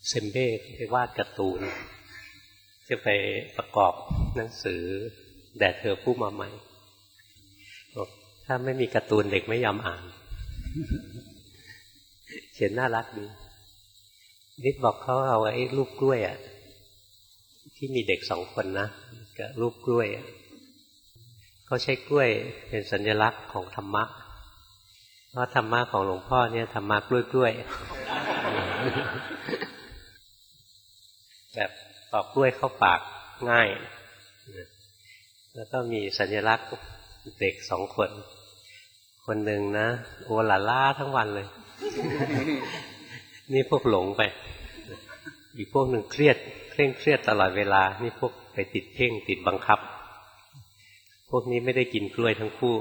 เซมเบ้ไปวาดการ์ตูนจะไปประกอบหนังสือแด่เธอผู้มาใหม่บอกถ้าไม่มีการ์ตูนเด็กไม่ยอมอ่านเขียนน่ารักดีนิดบอกเขาเอาไอ้ลูกกล้วยอ่ะที่มีเด็ก2 คนนะกับลูกกล้วยเขาใช้กล้วยเป็นสัญลักษณ์ของธรรมะเพราะธรรมะของหลวงพ่อเนี่ยธรรมะกล้วยแบบปอกกล้วยเข้าปากง่ายแล้วก็มีสัญลักษณ์เด็ก2 คนคนหนึ่งนะโอหลาล่าทั้งวันเลยนี่พวกหลงไปอีกพวกหนึ่งเคร่งเครียดตลอดเวลานี่พวกไปติดเพ่งติดบังคับพวกนี้ไม่ได้กินกล้วยทั้งคู่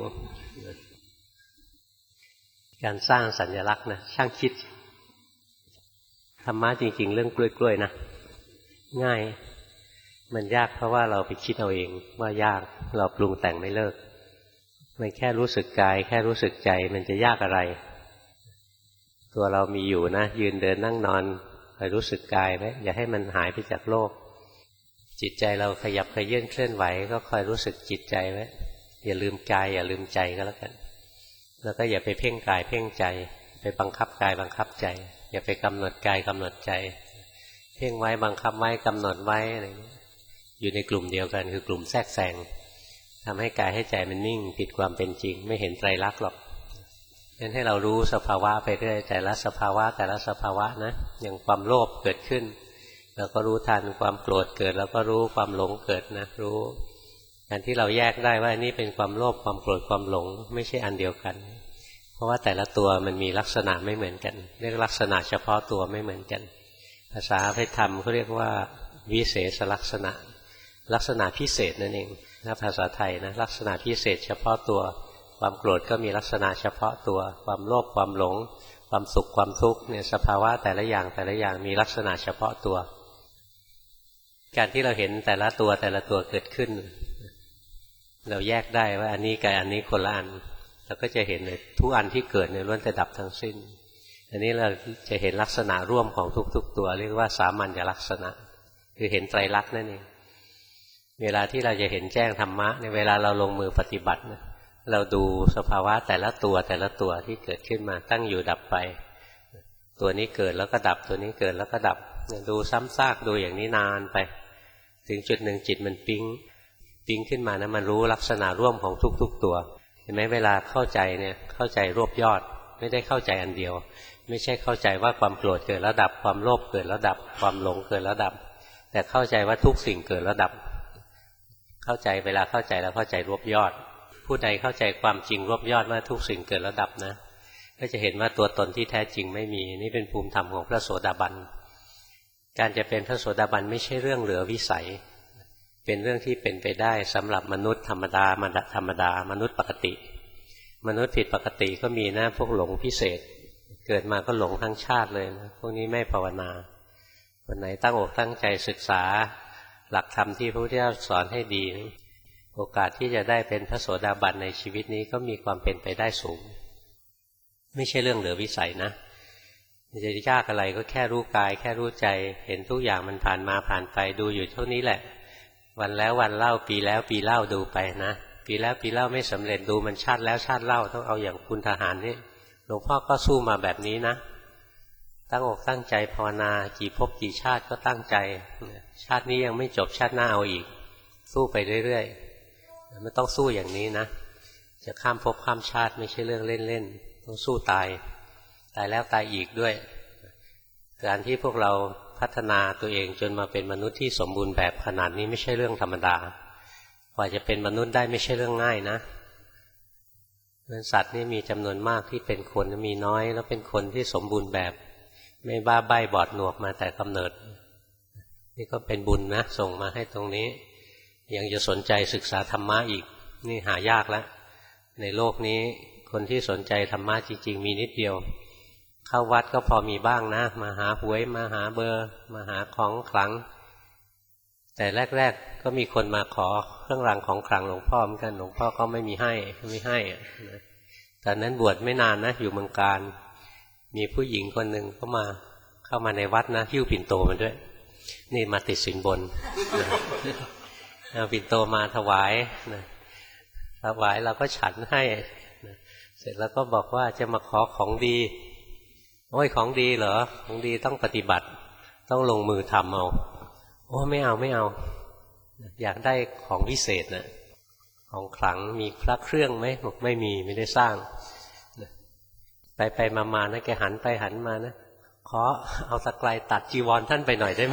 การสร้างสัญลักษณ์นะช่างคิดธรรมะจริงๆเรื่องกล้วยๆนะง่ายมันยากเพราะว่าเราไปคิดเอาเองว่ายากเราปรุงแต่งไม่เลิกมันแค่รู้สึกกายแค่รู้สึกใจมันจะยากอะไรตัวเรามีอยู่นะยืนเดินนั่งนอนคอยรู้สึกกายไว้อย่าให้มันหายไปจากโลกจิตใจเราขยับขยื่นเคลื่อนไหวก็คอยรู้สึกจิตใจไว้อย่าลืมกายอย่าลืมใจก็แล้วกันแล้วก็อย่าไปเพ่งกายเพ่งใจไปบังคับกายบังคับใจอย่าไปกำหนดกายกำหนดใจเพ่งไว้บังคับไว้กำหนดไว้อะไรอยู่ในกลุ่มเดียวกันคือกลุ่มแทรกแซงทำให้กายให้ใจมันนิ่งผิดความเป็นจริงไม่เห็นไตรลักษณ์หรอกงั้นให้เรารู้สภาวะไปเรื่อยแต่ละสภาวะนะอย่างความโลภเกิดขึ้นเราก็รู้ทันความโกรธเกิดแล้วก็รู้ความหลงเกิดนะรู้การที่เราแยกได้ว่านี่เป็นความโลภความโกรธความหลงไม่ใช่อันเดียวกันเพราะว่าแต่ละตัวมันมีลักษณะไม่เหมือนกันเรียกลักษณะเฉพาะตัวไม่เหมือนกันภาษาพระธรรมเขาเรียกว่าวิเศษลักษณะลักษณะพิเศษนั่นเองถ้าภาษาไทยนะลักษณะพิเศษเฉพาะตัวความโกรธก็มีลักษณะเฉพาะตัวความโลภความหลงความสุขความทุกข์เนี่ยสภาวะแต่ละอย่างมีลักษณะเฉพาะตัวการที่เราเห็นแต่ละตัวเกิดขึ้นเราแยกได้ว่าอันนี้กับอันนี้คนละอันเราก็จะเห็นเลยทุกอันที่เกิดเนี่ยล้วนแต่ดับทั้งสิ้นอันนี้เราจะเห็นลักษณะร่วมของทุกๆตัวเรียกว่าสามัญลักษณะคือเห็นไตรลักษณ์นั่นเองเวลาที่เราจะเห็นแจ้งธรรมะในเวลาเราลงมือปฏิบัตินะเราดูสภาวะแต่ละตัวที่เกิดขึ้นมาตั้งอยู่ดับไปตัวนี้เกิดแล้วก็ดับตัวนี้เกิดแล้วก็ดับดูซ้ำซากดูอย่างนี้นานไปถึงจุดหนึ่งจิตมันปิ๊งขึ้นมานะมันรู้ลักษณะร่วมของทุกๆตัวเห็นไหมเวลาเข้าใจเนี่ยเข้าใจรวบยอดไม่ได้เข้าใจอันเดียวไม่ใช่เข้าใจว่าความโกรธเกิดแล้วดับความโลภเกิดแล้วดับความหลงเกิดแล้วดับแต่เข้าใจว่าทุกสิ่งเกิดแล้วดับเข้าใจเวลาเข้าใจแล้วเข้าใจรวบยอดผู้ใดเข้าใจความจริงรวบยอดว่าทุกสิ่งเกิดแล้วดับนะก็จะเห็นว่าตัวตนที่แท้จริงไม่มีนี่เป็นภูมิธรรมของพระโสดาบันการจะเป็นพระโสดาบันไม่ใช่เรื่องเหลือวิสัยเป็นเรื่องที่เป็นไปได้สำหรับมนุษย์ธรรมดามนุษย์ปกติมนุษย์ผิดปกติก็มีนะพวกหลงพิเศษเกิดมาก็หลงทั้งชาติเลยนะพวกนี้ไม่ภาวนาคนไหนตั้งอกตั้งใจศึกษาหลักธรรมที่พระพุทธเจ้าสอนให้ดีโอกาสที่จะได้เป็นพระโสดาบันในชีวิตนี้ก็มีความเป็นไปได้สูงไม่ใช่เรื่องเหลือวิสัยนะจะยากอะไรก็แค่รู้กายแค่รู้ใจเห็นทุกอย่างมันผ่านมาผ่านไปดูอยู่เท่านี้แหละวันแล้ววันเล่าปีแล้วปีเล่าดูไปนะปีแล้วปีเล่าไม่สำเร็จดูมันชาติแล้วชาติเล่าต้องเอาอย่างคุณทหารนี่หลวงพ่อก็สู้มาแบบนี้นะตั้งอกตั้งใจภาวนากี่ภพกี่ชาติก็ตั้งใจชาตินี้ยังไม่จบชาติหน้าเอาอีกสู้ไปเรื่อยๆไม่ต้องสู้อย่างนี้นะจะข้ามภพข้ามชาติไม่ใช่เรื่องเล่นๆต้องสู้ตายแล้วตายอีกด้วยการที่พวกเราพัฒนาตัวเองจนมาเป็นมนุษย์ที่สมบูรณ์แบบขนาดนี้ไม่ใช่เรื่องธรรมดากว่าจะเป็นมนุษย์ได้ไม่ใช่เรื่องง่ายนะสัตว์นี่มีจำนวนมากที่เป็นคนมีน้อยแล้วเป็นคนที่สมบูรณ์แบบไม่บ้าใบ้บอดหนวกมาแต่กำเนิดนี่ก็เป็นบุญนะส่งมาให้ตรงนี้ยังจะสนใจศึกษาธรรมะอีกนี่หายากแล้วในโลกนี้คนที่สนใจธรรมะจริงๆมีนิดเดียวเข้าวัดก็พอมีบ้างนะมาหาหวยมาหาเบอร์มาหาของขลังแต่แรกๆก็มีคนมาขอเครื่องรางของขลังหลวงพ่อเหมือนกันหลวงพ่อก็ไม่ให้ตอนนั้นบวชไม่นานนะอยู่เมืองการมีผู้หญิงคนหนึ่งก็มาเข้ามาในวัดนะหิ้วปิ่นโตมาด้วยนี่มาติดสินบนเอาปิ่นโตมาถวายนะถวายเราก็ฉันให้นะเสร็จแล้วก็บอกว่าจะมาขอของดีโอ้ยของดีเหรอของดีต้องปฏิบัติต้องลงมือทำเอาโอ้ไม่เอาอยากได้ของพิเศษนะของขลังมีพระเครื่องไหมบอกไม่มีไม่ได้สร้างไปมานะแกหันไปหันมานะขอเอาตะไคร้ตัดจีวรท่านไปหน่อยได้ไหม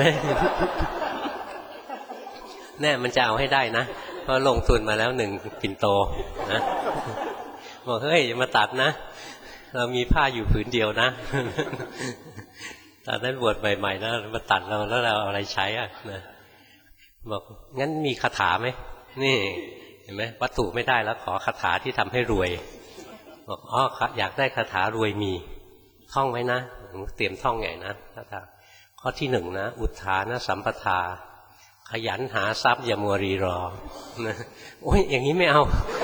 แน่มันจะเอาให้ได้นะเพราะลงทุนมาแล้ว1ปิ่นโตนะบอกเฮ้ยอย่ามาตัดนะเรามีผ้าอยู่ผืนเดียวนะตอนนั้นบวชใหม่ๆนะมาตัดเราแล้วเราเอาอะไรใช้อ่ะนะบอกงั้นมีคาถาไหมนี่เห็นไหมวัตถุไม่ได้แล้วขอคาถาที่ทำให้รวยบอกอ๋ออยากได้คาถารวยมีท่องไว้นะเตรียมท่องใหญ่นะคาถาข้อที่1นะอุทธานสัมปทาขยันหาทรัพย์อย่ามัวรีรอนะโอ้ยอย่างนี้ไม่เอา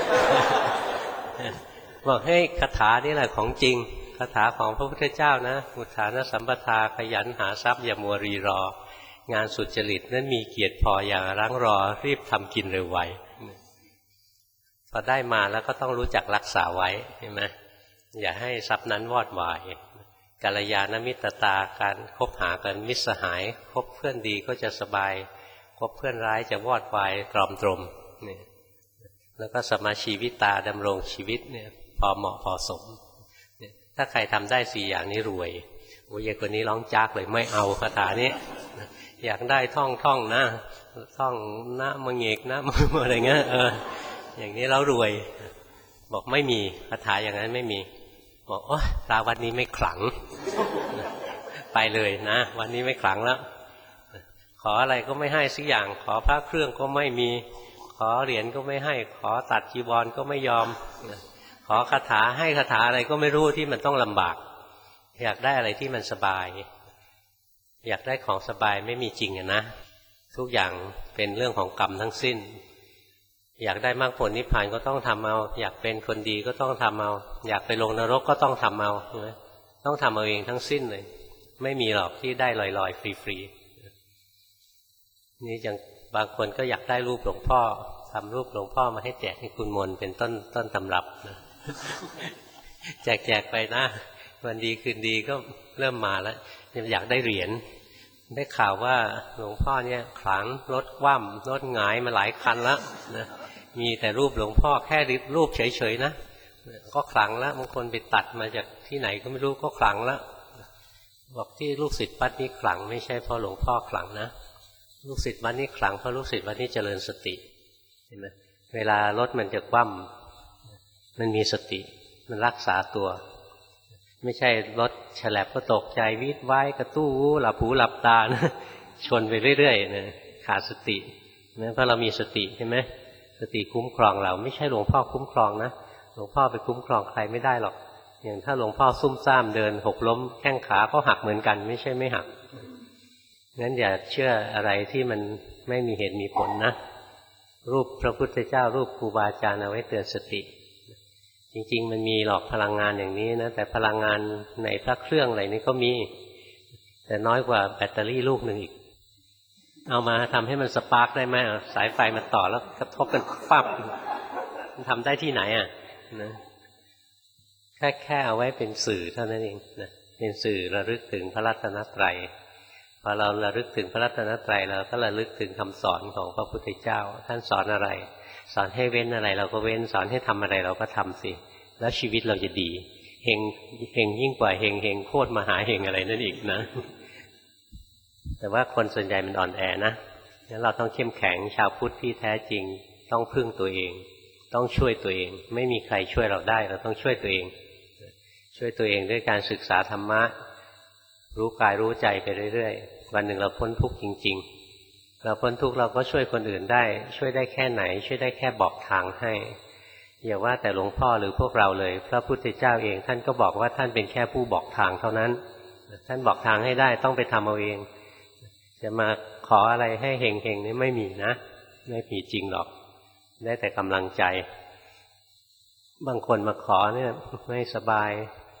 บอกให้คาถานี่แหละของจริงคาถาของพระพุทธเจ้านะอุทธานสัมปทาขยันหาทรัพย์อย่ามัวรีรองานสุจริตนั้นมีเกียรติพออย่ารั้งรอรีบทำกินเร็วไวพอได้มาแล้วก็ต้องรู้จักรักษาไว้ใช่ไหมอย่าให้ทรัพย์นั้นวอดวายกัลยาณมิตรตาการคบหากันมิตรสหายคบเพื่อนดีก็จะสบายคบเพื่อนร้ายจะวอดวายตรอมตรมเนี่ยแล้วก็สมาชีวิตาดำรงชีวิตเนี่ยพอเหมาะพอสมเนี่ยถ้าใครทำได้4อย่างนี้รวยโอ้ยคนนี้ร้องจากเลยไม่เอาคาถานี้อยากได้ท่องนะท่องนะมะเงกนะอะไรเงี้ยอย่างนี้แล้วรวยบอกไม่มีคาถาอย่างนั้นไม่มีบอกโอ๊ยตาวันนี้ไม่ขลังไปเลยนะวันนี้ไม่ขลังแล้วขออะไรก็ไม่ให้สักอย่างขอพระเครื่องก็ไม่มีขอเหรียญก็ไม่ให้ขอตัดจีวรก็ไม่ยอมขอคาถาให้คาถาอะไรก็ไม่รู้ที่มันต้องลำบากอยากได้อะไรที่มันสบายอยากได้ของสบายไม่มีจริงนะทุกอย่างเป็นเรื่องของกรรมทั้งสิ้นอยากได้มรรคผลนิพพานก็ต้องทำเอาอยากเป็นคนดีก็ต้องทำเอาอยากไปลงนรกก็ต้องทำเอาต้องทำเอาเองทั้งสิ้นเลยไม่มีหรอกที่ได้ลอยๆฟรีๆนี่อย่างบางคนก็อยากได้รูปหลวงพ่อทำรูปหลวงพ่อมาให้แจกให้คุณมนเป็นต้นตำรับนะ แจกไปนะวันดีคืนดีก็เริ่มมาแล้วอยากได้เหรียญได้ข่าวว่าหลวงพ่อเนี่ยขลังรถคว่ำรถหงายมาหลายคันแล้วนะมีแต่รูปหลวงพ่อแค่รูปเฉยๆนะก็ขลังแล้วบางคนไปตัดมาจากที่ไหนก็ไม่รู้ก็ขลังแล้วบอกที่ลูกศิษย์วัดนี้ขลังไม่ใช่เพราะหลวงพ่อขลังนะลูกศิษย์วัดนี้ขลังเพราะลูกศิษย์วัดนี้เจริญสติเห็นไหมเวลารถมันจะคว่ำมันมีสติมันรักษาตัวไม่ใช่รถฉลับก็ตกใจวิดไว้กระตู้หลับหูหลับตานะชนไปเรื่อยๆนะขาดสตินะเพราะเรามีสติใช่ไหมสติคุ้มครองเราไม่ใช่หลวงพ่อคุ้มครองนะหลวงพ่อไปคุ้มครองใครไม่ได้หรอกอย่างถ้าหลวงพ่อซุ่มซ่ามเดินหกล้มแข้งขาก็หักเหมือนกันไม่ใช่ไม่หักงั้นอย่าเชื่ออะไรที่มันไม่มีเหตุมีผลนะรูปพระพุทธเจ้ารูปครูบาอาจารย์เอาไว้เตือนสติจริงๆมันมีหลอกพลังงานอย่างนี้นะแต่พลังงานในพระเครื่องอะไรนี้ก็มีแต่น้อยกว่าแบตเตอรี่ลูกหนึ่งอีกเอามาทำให้มันสปาร์กได้ไหมสายไฟมาต่อแล้วกระทบกันปั๊บมันทำได้ที่ไหนอ่ะนะแค่เอาไว้เป็นสื่อเท่านั้นเองนะเป็นสื่อระลึกถึงพระรัตนตรัยพอเราระลึกถึงพระรัตนตรัยเราก็ระลึกถึงคำสอนของพระพุทธเจ้าท่านสอนอะไรสอนให้เว้นอะไรเราก็เว้นสอนให้ทำอะไรเราก็ทำสิแล้วชีวิตเราจะดีเฮงยิ่งกว่าเฮงโคตรมหาเฮงอะไรนั่นอีกนะแต่ว่าคนส่วนใหญ่มันอ่อนแอนะงั้นเราต้องเข้มแข็งชาวพุทธที่แท้จริงต้องพึ่งตัวเองต้องช่วยตัวเองไม่มีใครช่วยเราได้เราต้องช่วยตัวเองช่วยตัวเองด้วยการศึกษาธรรมะรู้กายรู้ใจไปเรื่อยๆวันหนึ่งเราพ้นทุกข์จริงๆเราพ้นทุกข์เราก็ช่วยคนอื่นได้ช่วยได้แค่ไหนช่วยได้แค่บอกทางให้อย่าว่าแต่หลวงพ่อหรือพวกเราเลยพระพุทธเจ้าเองท่านก็บอกว่าท่านเป็นแค่ผู้บอกทางเท่านั้นท่านบอกทางให้ได้ต้องไปทำเอาเองจะมาขออะไรให้เฮงๆนี่ไม่มีนะไม่มีจริงหรอกได้แต่กำลังใจบางคนมาขอเนี่ยไม่สบาย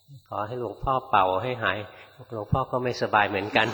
ขอให้หลวงพ่อเป่าให้หายหลวงพ่อก็ไม่สบายเหมือนกัน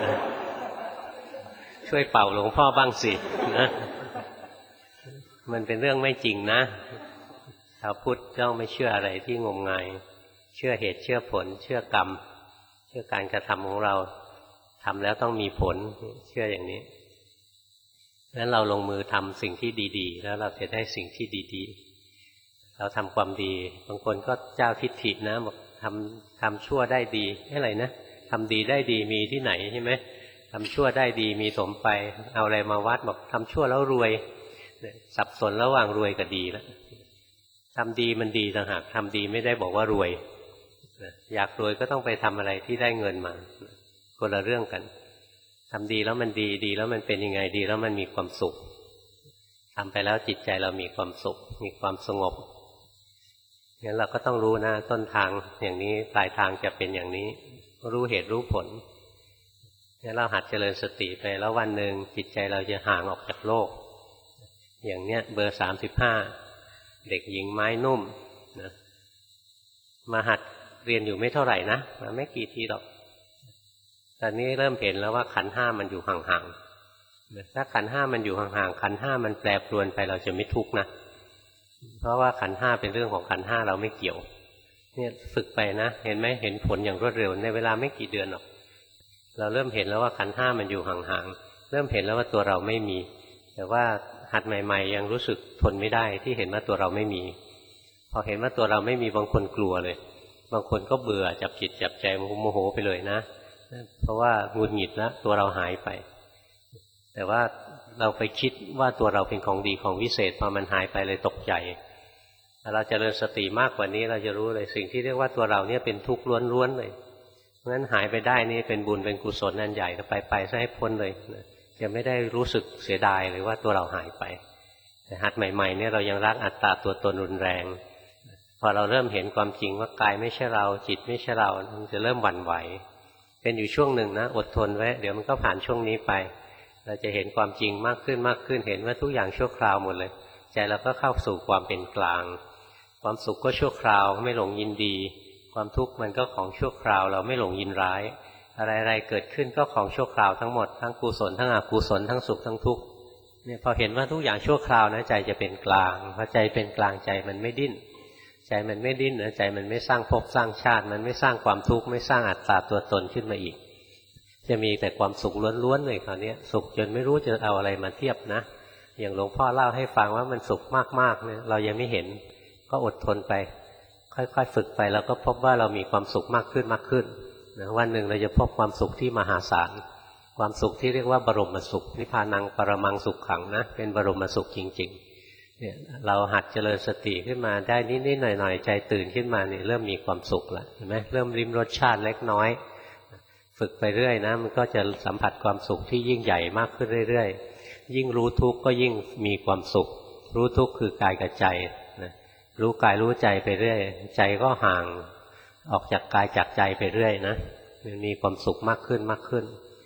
ช่วยเป่าหลวงพ่อบ้างสินะมันเป็นเรื่องไม่จริงนะชาวพุทธต้องไม่เชื่ออะไรที่งมงายเชื่อเหตุเชื่อผลเชื่อกรรมเชื่อการกระทำของเราทำแล้วต้องมีผลเชื่ออย่างนี้งั้นเราลงมือทำสิ่งที่ดีๆแล้วเราจะได้สิ่งที่ดีๆเราทำความดีบางคนก็เจ้าทิฏฐินะบอกทำชั่วได้ดีอะไรนะทำดีได้ดีมีที่ไหนใช่ไหมทำชั่วได้ดีมีสมไปเอาอะไรมาวัดบอกทำชั่วแล้วรวยสับสนระหว่างรวยกับดีแล้วทำดีมันดีต่างหากทำดีไม่ได้บอกว่ารวยอยากรวยก็ต้องไปทำอะไรที่ได้เงินมาคนละเรื่องกันทำดีแล้วมันดีแล้วมันเป็นยังไงดีแล้วมันมีความสุขทำไปแล้วจิตใจเรามีความสุขมีความสงบงั้นเราก็ต้องรู้นะต้นทางอย่างนี้ปลายทางจะเป็นอย่างนี้รู้เหตุรู้ผลงั้นเราหัดเจริญสติไปแล้ววันหนึ่งจิตใจเราจะห่างออกจากโลกอย่างเนี้ยเบอร์35เด็กหญิงไม้นุ่มนะมาหัดเรียนอยู่ไม่เท่าไหร่นะมาไม่กี่ทีหรอกตอนนี้เริ่มเห็นแล้วว่าขันธ์ห้ามันอยู่ห่างๆถ้าขันธ์ห้ามันอยู่ห่างๆขันธ์ห้ามันแปรปรวนไปเราจะไม่ทุกข์นะเพราะว่าขันธ์ห้าเป็นเรื่องของขันธ์ห้าเราไม่เกี่ยวเนี่ยฝึกไปนะเห็นไหมเห็นผลอย่างรวดเร็วในเวลาไม่กี่เดือนหรอกเราเริ่มเห็นแล้วว่าขันธ์ห้ามันอยู่ห่างๆเริ่มเห็นแล้วว่าตัวเราไม่มีแต่ว่าหัดใหม่ๆยังรู้สึกทนไม่ได้ที่เห็นว่าตัวเราไม่มีพอเห็นว่าตัวเราไม่มีบางคนกลัวเลยบางคนก็เบื่อจับจิตจับใจโมโหไปเลยนะเพราะว่าหงุดหงิดแล้วตัวเราหายไปแต่ว่าเราไปคิดว่าตัวเราเป็นของดีของวิเศษพอมันหายไปเลยตกใจถ้าเราเจริญสติมากกว่านี้เราจะรู้เลยสิ่งที่เรียกว่าตัวเราเนี่ยเป็นทุกข์ล้วนๆเลยเพราะฉะนั้นหายไปได้นี่เป็นบุญเป็นกุศลอันใหญ่ไปซะให้พ้นเลยจะไม่ได้รู้สึกเสียดายเลยว่าตัวเราหายไปแต่หัดใหม่ๆเนี่ยเรายังรักอัตตาตัวตนรุนแรงพอเราเริ่มเห็นความจริงว่ากายไม่ใช่เราจิตไม่ใช่เรามันจะเริ่มหวั่นไหวเป็นอยู่ช่วงหนึ่งนะอดทนไว้เดี๋ยวมันก็ผ่านช่วงนี้ไปเราจะเห็นความจริงมากขึ้นเห็นว่าทุกอย่างชั่วคราวหมดเลยใจเราก็เข้าสู่ความเป็นกลางความสุขก็ชั่วคราวไม่หลงยินดีความทุกข์มันก็ของชั่วคราวเราไม่หลงยินร้ายอะไรๆเกิดขึ้นก็ของชั่วคราวทั้งหมดทั้งกุศลทั้งอกุศลทั้งสุขทั้งทุกข์เนี่ยพอเห็นว่าทุกอย่างชั่วคราวนะใจจะเป็นกลางพอใจเป็นกลางใจมันไม่ดิ้นใจมันไม่ดิ้นนะใจมันไม่สร้างภพสร้างชาติมันไม่สร้างความทุกข์ไม่สร้างอัตตาตัวตนขึ้นมาอีกจะมีแต่ความสุขล้วนๆเลยคราวนี้สุขจนไม่รู้จะเอาอะไรมาเทียบนะอย่างหลวงพ่อเล่าให้ฟังว่ามันสุขมากๆเนี่ยเรายังไม่เห็นก็อดทนไปค่อยๆฝึกไปแล้วก็พบว่าเรามีความสุขมากขึ้นนะวันหนึ่งเราจะพบความสุขที่มหาศาลความสุขที่เรียกว่าบรมสุขนิพพานังปรมังสุขขังนะเป็นบรมสุขจริงๆเนี่ยเราหัดเจริญสติขึ้นมาได้นิดๆหน่อยๆใจตื่นขึ้นมาเนี่ยเริ่มมีความสุขแล้วเห็นไหมเริ่มริมรสชาติเล็กน้อยฝึกไปเรื่อยนะมันก็จะสัมผัสความสุขที่ยิ่งใหญ่มากขึ้นเรื่อยๆยิ่งรู้ทุกข์ก็ยิ่งมีความสุขรู้ทุกข์คือกายกับใจนะรู้กายรู้ใจไปเรื่อยใจก็ห่างออกจากกายจากใจไปเรื่อยนะมันมีความสุขมากขึ้น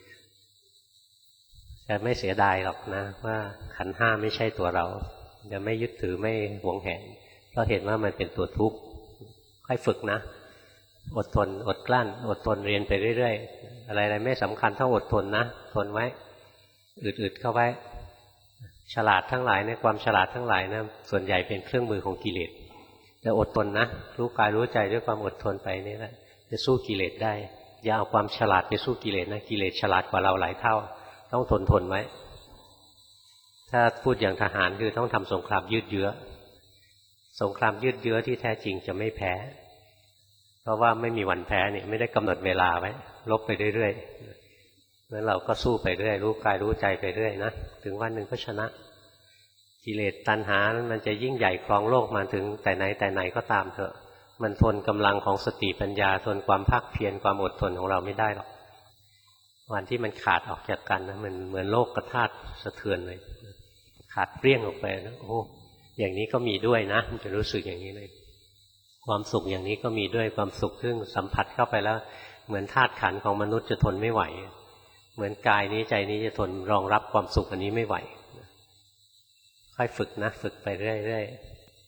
จะไม่เสียดายหรอกนะว่าขันธ์ห้าไม่ใช่ตัวเราจะไม่ยึดถือไม่หวงแหนเพราะเห็นว่ามันเป็นตัวทุกข์ค่อยฝึกนะอดทนอดกลั้นอดทนเรียนไปเรื่อยๆอะไรๆไม่สำคัญเท่าอดทนนะทนไว้อึดๆเข้าไว้ฉลาดทั้งหลายในความฉลาดทั้งหลายนะส่วนใหญ่เป็นเครื่องมือของกิเลสแต่อดทนนะรู้กายรู้ใจด้วยความอดทนไปนี่แหละจะสู้กิเลสได้อย่าเอาความฉลาดไปสู้กิเลสนะกิเลสฉลาดกว่าเราหลายเท่าต้องทนไว้ถ้าพูดอย่างทหารคือต้องทำสงครามยืดเยื้อสงครามยืดเยื้อที่แท้จริงจะไม่แพ้เพราะว่าไม่มีวันแพ้นี่ไม่ได้กำหนดเวลาไว้ลบไปเรื่อยๆแล้วเราก็สู้ไปเรื่อยรู้กายรู้ใจไปเรื่อยนะถึงวันหนึ่งก็ชนะกิเลสตัณหานั้นมันจะยิ่งใหญ่ครองโลกมาถึงแต่ไหนก็ตามเถอะมันทนกำลังของสติปัญญาทนความภาคเพียรความอดทนของเราไม่ได้หรอกวันที่มันขาดออกจากกันนะมันเหมือนโลกกระธาตุสะเทือนเลยขาดเปรี้ยงออกไปนะโอ้อย่างนี้ก็มีด้วยนะมันจะรู้สึกอย่างนี้เลยความสุขอย่างนี้ก็มีด้วยความสุขซึ่งสัมผัสเข้าไปแล้วเหมือนธาตุขันธ์ของมนุษย์จะทนไม่ไหวเหมือนกายนี้ใจนี้จะทนรองรับความสุขอันนี้ไม่ไหวค่อยฝึกนะฝึกไปเรื่อยๆ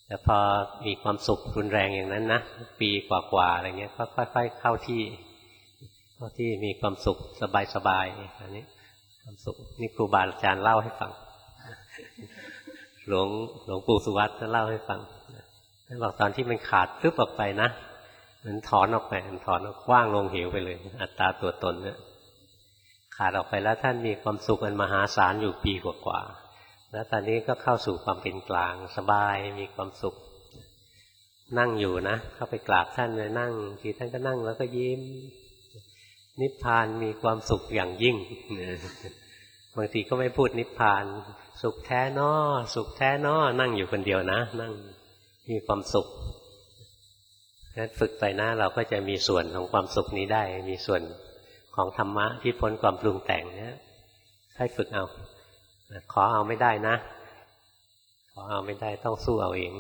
แต่พอมีความสุขรุนแรงอย่างนั้นนะปีกว่าๆอะไรเงี้ยก็ค่อยๆเข้าที่มีความสุขสบายๆอันนี้ความสุขนี่ครูบาอาจารย์เล่าให้ฟังหลวงปู่สุวัตเล่าให้ฟังท่านบอกตอนที่มันขาดปึ๊บออกไปนะมันถอนออกไปมันถอนออกกว้างลงเหวไปเลยอัตตาตัวตนเนี่ยขาดออกไปแล้วท่านมีความสุขอันมหาศาลอยู่ปีกว่าๆแล้วตอนนี้ก็เข้าสู่ความเป็นกลางสบายมีความสุขนั่งอยู่นะเข้าไปกราบท่านเลยนั่งทีท่านก็นั่งแล้วก็ยิ้มนิพพานมีความสุขอย่างยิ่งบางทีก็ไม่พูดนิพพานสุขแท้น้อสุขแท้น้อนั่งอยู่คนเดียวนะนั่งมีความสุขงั้นฝึกไปนะเราก็จะมีส่วนของความสุขนี้ได้มีส่วนของธรรมะที่พ้นความปรุงแต่งเนี่ยให้ฝึกเอาขอเอาไม่ได้นะขอเอาไม่ได้ต้องสู้เอาเอง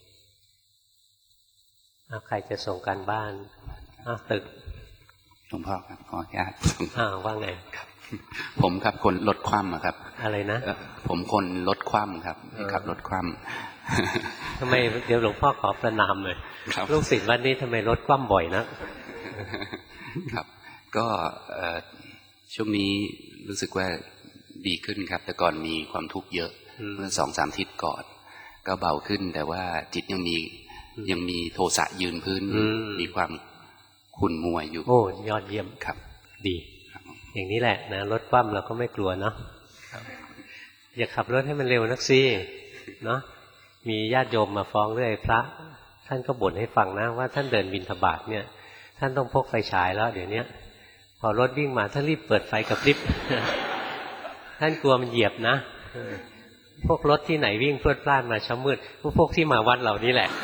ใครจะส่งการบ้านตึกหลวงพ่อครับขออนุญาตว่าไงครับผมครับคนลดความครับอะไรนะผมคนลดความครับครับลดความทำไมเดี๋ยวหลวงพ่อขอประนามเลยลูกศิษย์วัดนี้ทำไมลดความบ่อยนะครับก็ช่วงนี้รู้สึกว่าดีขึ้นครับแต่ก่อนมีความทุกข์เยอะเมื่อ 2-3 อาทิตย์ก่อนก็เบาขึ้นแต่ว่าจิตยังมีโทสะยืนพื้นมีความขุ่นมัวอยู่โอ้ยอดเยี่ยมครับดีอย่างนี้แหละนะรถคว่ำเราก็ไม่กลัวเนาะอย่าขับรถให้มันเร็วนักสิเนาะมีญาติโยมมาฟ้องเรื่อยพระท่านก็บ่นให้ฟังนะว่าท่านเดินบิณฑบาตเนี่ยท่านต้องพกไฟฉายแล้วเดี๋ยวนี้พอรถวิ่งมาท่านรีบเปิดไฟกระพริบท่านกลัวมันเหยียบนะพวกรถที่ไหนวิ่งพรวดพล่านมาเช้ามืดพวกที่มาวัดเหล่านี้แหละ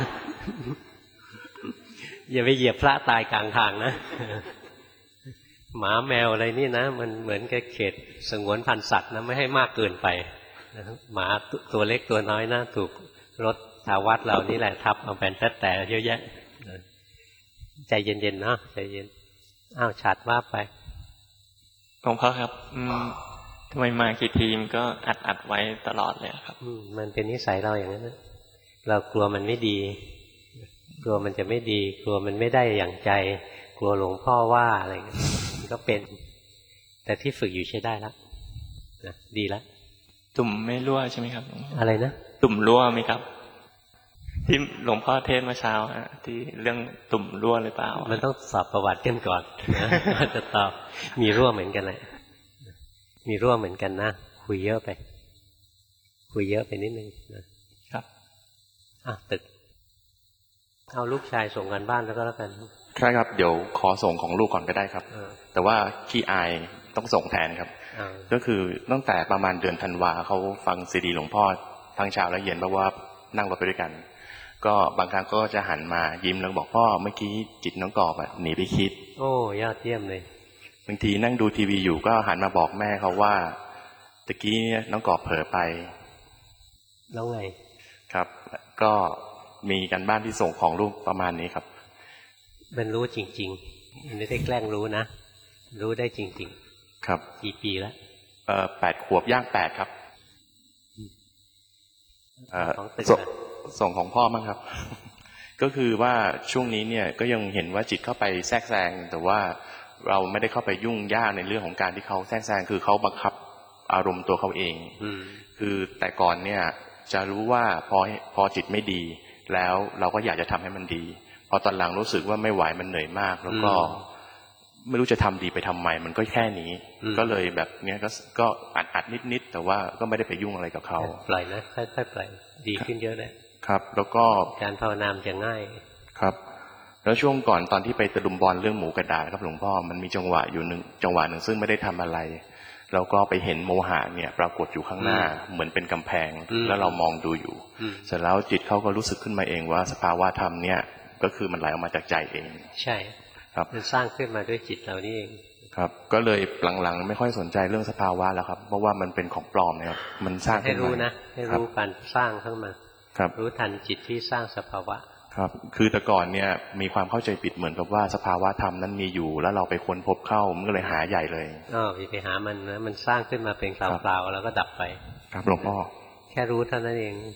อย่าไปเหยียบพระตายกลางทางนะหมาแมวอะไรนี่นะมันเหมือนกับเขตสงวนพันธุ์สัตว์นะไม่ให้มากเกินไปหมาตัวเล็กตัวน้อยนะถูกรถชาววัดเรานี่แหละทับเอาเป็นแต่เยอะแยะใจเย็นๆเนาะใจเย็นฉัดว่าไปหลวงพ่อครับทำไมมากี่ทีมก็อัดไว้ตลอดเลยครับมันเป็นนิสัยเราอย่างนั้นนะเรากลัวมันไม่ดีกลัวมันจะไม่ดีกลัวมันไม่ได้อย่างใจกลัวหลวงพ่อว่าอะไรเงี้ยก็เป็นแต่ที่ฝึกอยู่ใช้ได้แล้วนะดีแล้วตุ่มไม่รั่วใช่ไหมครับอะไรนะตุ่มรั่วไหมครับที่หลวงพ่อเทศน์เมื่อเช้าที่เรื่องตุ่มรั่วหรือเปล่ามันต้องสอบประวัติกันก่อนนะจะตอบมีรั่วเหมือนกันเลยมีรั่วเหมือนกันนะคุยเยอะไปนิดนึงนะครับตึกเอาลูกชายส่งกันบ้านแล้วก็แล้วกันใช่ครับเดี๋ยวขอส่งของลูกก่อนก็ได้ครับแต่ว่าขี้อายต้องส่งแทนครับก็คือตั้งแต่ประมาณเดือนธันวาเขาฟังซีดีหลวงพ่อทั้งเช้าและเย็นเพราะว่านั่งรถไปด้วยกันก็บางครั้งก็จะหันมายิ้มแล้วบอกพ่อเมื่อกี้จิตน้องกอบหนีไปคิดโอ้ยอดเยี่ยมเลยบางทีนั่งดูทีวีอยู่ก็หันมาบอกแม่เขาว่าตะกี้น้องกอบเผลอไปแล้วไงครับก็มีกันบ้านที่ส่งของลูกประมาณนี้ครับมันรู้จริงๆมันไม่ได้แกล้งรู้นะรู้ได้จริงๆครับกี่ปีแล้ว 8 ขวบย่าง8ครับส่งของพ่อมั้งครับก็คือว่าช่วงนี้เนี่ยก็ยังเห็นว่าจิตเข้าไปแทรกแซงแต่ว่าเราไม่ได้เข้าไปยุ่งยากในเรื่องของการที่เขาแทรกแซงคือเขาบังคับอารมณ์ตัวเขาเองคือแต่ก่อนเนี่ยจะรู้ว่าพอจิตไม่ดีแล้วเราก็อยากจะทำให้มันดีพอตอนหลังรู้สึกว่าไม่ไหวมันเหนื่อยมากแล้วก็ไม่รู้จะทำดีไปทำไมมันก็แค่นี้ก็เลยแบบเนี้ยก็อัดนิดแต่ว่าก็ไม่ได้ไปยุ่งอะไรกับเขาปล่อยนะค่อยๆปล่อยดีขึ้นเยอะเลยครับแล้วก็การภาวนาจะง่ายครับแล้วช่วงก่อนตอนที่ไปตะลุมบอลเรื่องหมูกระดาษครับหลวงพ่อมันมีจังหวะอยู่จังหวะหนึ่งซึ่งไม่ได้ทำอะไรเราก็ไปเห็นโมหะเนี่ยปรากฏอยู่ข้างหน้าเหมือนเป็นกำแพงแล้วเรามองดูอยู่เสร็จแล้วจิตเขาก็รู้สึกขึ้นมาเองว่าสภาวะธรรมเนี่ยก็คือมันไหลออกมาจากใจเองใช่ครับมันสร้างขึ้นมาด้วยจิตเรานี่เองครับก็เลยหลังๆไม่ค่อยสนใจเรื่องสภาวะแล้วครับเพราะว่ามันเป็นของปลอมนะครับมันสร้างให้รู้นะให้รู้การสร้างขึ้นมารู้ทันจิตที่สร้างสภาวะครับคือแต่ก่อนเนี่ยมีความเข้าใจผิดเหมือนกับว่าสภาวะธรรมนั้นมีอยู่แล้วเราไปค้นพบเข้ามันก็เลยหาใหญ่เลยไปหามันนะมันสร้างขึ้นมาเป็นคราวๆแล้วก็ดับไปครับหลวงพ่อแค่รู้เท่านั้นเอง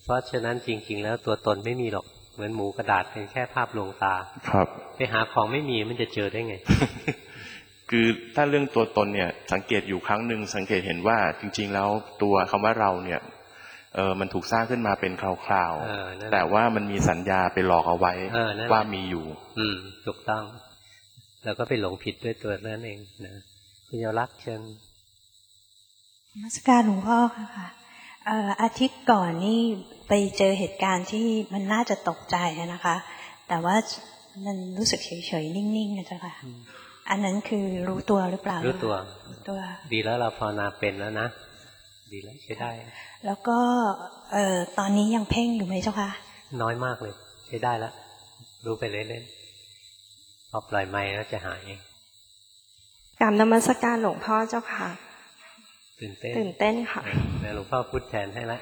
เพราะฉะนั้นจริงๆแล้วตัวตนไม่มีหรอกเหมือนหมูกระดาษเป็นแค่ภาพลวงตาครับไปหาของไม่มีมันจะเจอได้ไงคือถ้าเรื่องตัวตนเนี่ยสังเกตอยู่ครั้งหนึ่งสังเกตเห็นว่าจริงๆแล้วตัวคำว่าเราเนี่ยมันถูกสร้างขึ้นมาเป็นคราวๆแต่ว่ามันมีสัญญาไปหลอกเอาไว้ว่ามีอยู่ถูกต้องแล้วก็ไปหลงผิดด้วยตัวนั่นเองนะคุณยรักษ์เชิญนมัสการหลวงพ่อค่ะอาทิตย์ก่อนนี่ไปเจอเหตุการณ์ที่มันน่าจะตกใจนะคะแต่ว่ามันรู้สึกเฉยๆนิ่งๆนะจ๊ะค่ะอันนั้นคือรู้ตัวหรือเปล่ารู้ตัวดีแล้วเราภาวนาเป็นแล้วนะดีแล้วใช้ได้แล้วก็ตอนนี้ยังเพ่งอยู่ไหมเจ้าคะน้อยมากเลยใช้ได้แล้วรู้ไปเรื่อยๆพอปล่อยไม้แล้วจะหายกราบนมัสการหลวงพ่อเจ้าค่ะตื่นเต้นค่ะหลวงพ่อพูดแทนให้แล้ว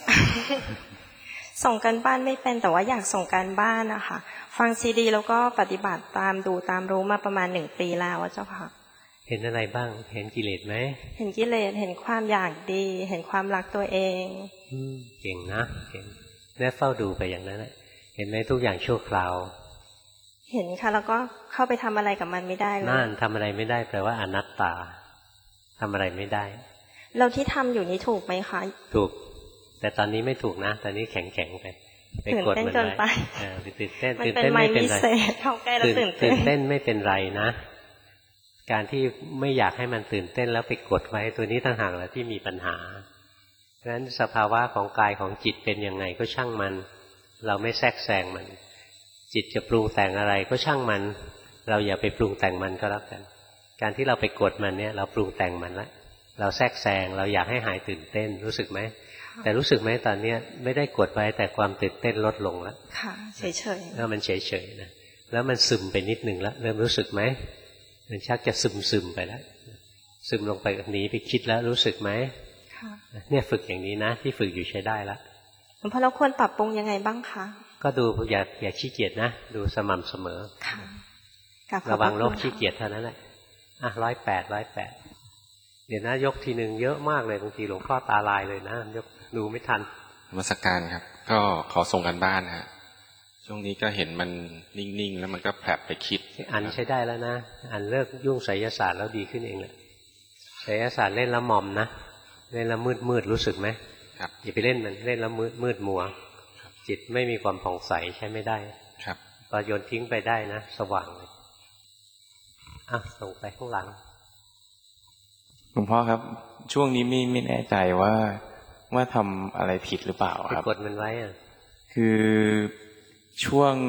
ส่งกันบ้านไม่เป็นแต่ว่าอยากส่งกันบ้านนะคะฟังซีดีแล้วก็ปฏิบัติตามดูตามรู้มาประมาณ1 ปีแล้วเจ้าค่ะเห็นอะไรบ้างเห็นกิเลสไหมเห็นกิเลสเห็นความอยากดีเห็นความรักตัวเองเก่งนะเก่งแม่เฝ้าดูไปอย่างนั้นแหละเห็นไหมทุกอย่างชั่วคราวเห็นค่ะแล้วก็เข้าไปทำอะไรกับมันไม่ได้เลยนั่นทำอะไรไม่ได้แปลว่าอนัตตาทำอะไรไม่ได้เราที่ทำอยู่นี้ถูกไหมคะถูกแต่ตอนนี้ไม่ถูกนะตอนนี้แข็งไปกดมันไว้ตื่นเต้นไม่เป็นไรตื่นเต้นไม่เป็นไรนะการที่ไม่อยากให้มันตื่นเต้นแล้วไปกดไว้ตัวนี้ต่างหากแหละที่มีปัญหาเพราะฉะนั้นสภาวะของกายของจิตเป็นยังไงก็ช่างมันเราไม่แทรกแซงมันจิตจะปรุงแต่งอะไรก็ช่างมันเราอย่าไปปรุงแต่งมันก็แล้วกันการที่เราไปกดมันเนี่ยเราปรุงแต่งมันละเราแทรกแซงเราอยากให้หายตื่นเต้นรู้สึกไหมแต่รู้สึกไหมตอนนี้ไม่ได้กดไว้แต่ความตื่นเต้นลดลงแล้วค่ะเฉยๆแล้วมันเฉยๆนะแล้วมันซึมไปนิดหนึ่งแล้วเริ่มรู้สึกไหมมันชักจะซึมไปแล้วซึมลงไปหนีไปคิดแล้วรู้สึกไหมเนี่ยฝึกอย่างนี้นะที่ฝึกอยู่ใช้ได้แล้วหลวงพ่อเราควรปรับปรุงยังไงบ้างคะก็ดูอย่าขี้เกียจนะดูสม่ำเสมอระวังโรคขี้เกียจเท่านั้นแหละ108เดี๋ยวนะยกทีหนึ่งเยอะมากเลยบางทีหลวงพ่อตาลายเลยนะยกดูไม่ทันนมัสการครับก็ขอส่งกันบ้านฮะช่วงนี้ก็เห็นมันนิ่งๆแล้วมันก็แผลบไปคิดอันใช้ได้แล้วนะอันเลิกยุ่งไสยศาสตร์แล้วดีขึ้นเองเลยไสยศาสตร์เล่นละหม่อมนะเล่นละมืดรู้สึกไหมครับอย่าไปเล่นมันเล่นละมืดมัวจิตไม่มีความผ่องใสใช้ไม่ได้ครับพอโยนทิ้งไปได้นะสว่างเลยส่งไปข้างหลังหลวงพ่อครับช่วงนี้ไม่แน่ใจว่าทำอะไรผิดหรือเปล่าครับไปกดมันไว้คือช่วง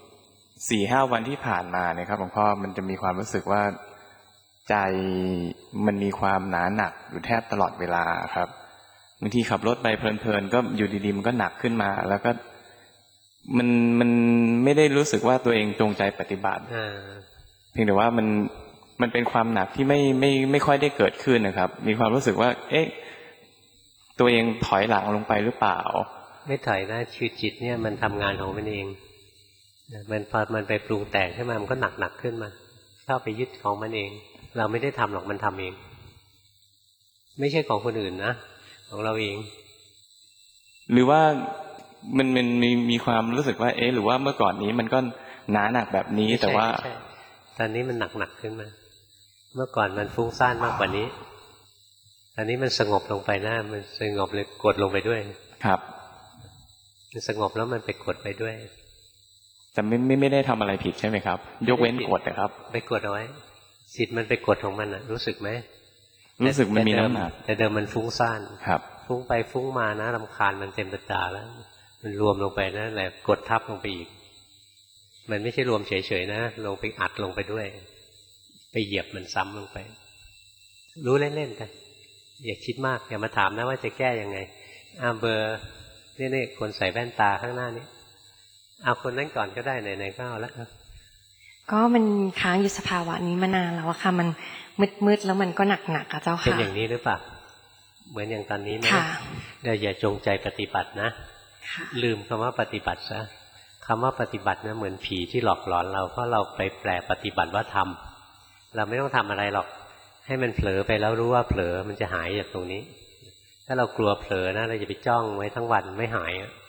4-5 วันที่ผ่านมาเนี่ยครับหลวงพ่อมันจะมีความรู้สึกว่าใจมันมีความหนาหนักอยู่แทบตลอดเวลาครับบางทีขับรถไปเพลินๆก็อยู่ดีๆมันก็หนักขึ้นมาแล้วก็มันไม่ได้รู้สึกว่าตัวเองจงใจปฏิบัติเพียงแต่ว่ามันเป็นความหนักที่ไม่ค่อยได้เกิดขึ้นนะครับมีความรู้สึกว่าตัวเองถอยหลังลงไปหรือเปล่าไม่ถอยนะชีวิตจิตเนี่ยมันทำงานของมันเองมันพอมันไปปรุงแต่งขึ้นมามันก็หนักขึ้นมาเข้าไปยึดของมันเองเราไม่ได้ทำหรอกมันทำเองไม่ใช่ของคนอื่นนะของเราเองหรือว่ามันมีความรู้สึกว่าหรือว่าเมื่อก่อนนี้มันก็หนาหนักแบบนี้แต่ว่าตอนนี้มันหนักขึ้นมาเมื่อก่อนมันฟุ้งซ่านมากกว่านี้ตอนนี้มันสงบลงไปนะมันสงบเลยกดลงไปด้วยครับมันสงบแล้วมันไปกดไปด้วยแต่ไม่ได้ทำอะไรผิดใช่ไหมครับยกเว้นกดนะครับไปกดเอาไว้จิตมันไปกดของมันรู้สึกไหมรู้สึกมันมีน้ำหนักแต่เดิมมันฟุ้งซ่านครับฟุ้งไปฟุ้งมานะรำคาญมันเต็มตาแล้วมันรวมลงไปนะแหละกดทับลงไปอีกมันไม่ใช่รวมเฉยๆนะลงไปอัดลงไปด้วยไปเหยียบมันซ้ำลงไปรู้เล่นๆไปอย่าคิดมากอย่ามาถามนะว่าจะแก้ยังไงเบอร์นี่คนใส่แว่นตาข้างหน้านี้เอาคนนั้นก่อนก็ได้ไหนๆก็เอาแล้วก็มันค้างอยู่สภาวะนี้มานานแล้วอะค่ะมันมืดแล้วมันก็หนักๆอะเจ้าค่ะเป็นอย่างนี้หรือเปล่าเหมือนอย่างตอนนี้ไหมเดี๋ยวอย่าจงใจปฏิบัตินะลืมคำว่าปฏิบัติซะคำว่าปฏิบัตินะเหมือนผีที่หลอกหลอนเราเพราะเราไปแปลปฏิบัติว่าทำเราไม่ต้องทำอะไรหรอกให้มันเผลอไปแล้วรู้ว่าเผลอมันจะหายจากตรงนี้ถ้าเรากลัวเผลอนะเราจะไปจ้องไว้ทั้งวันไม่หาย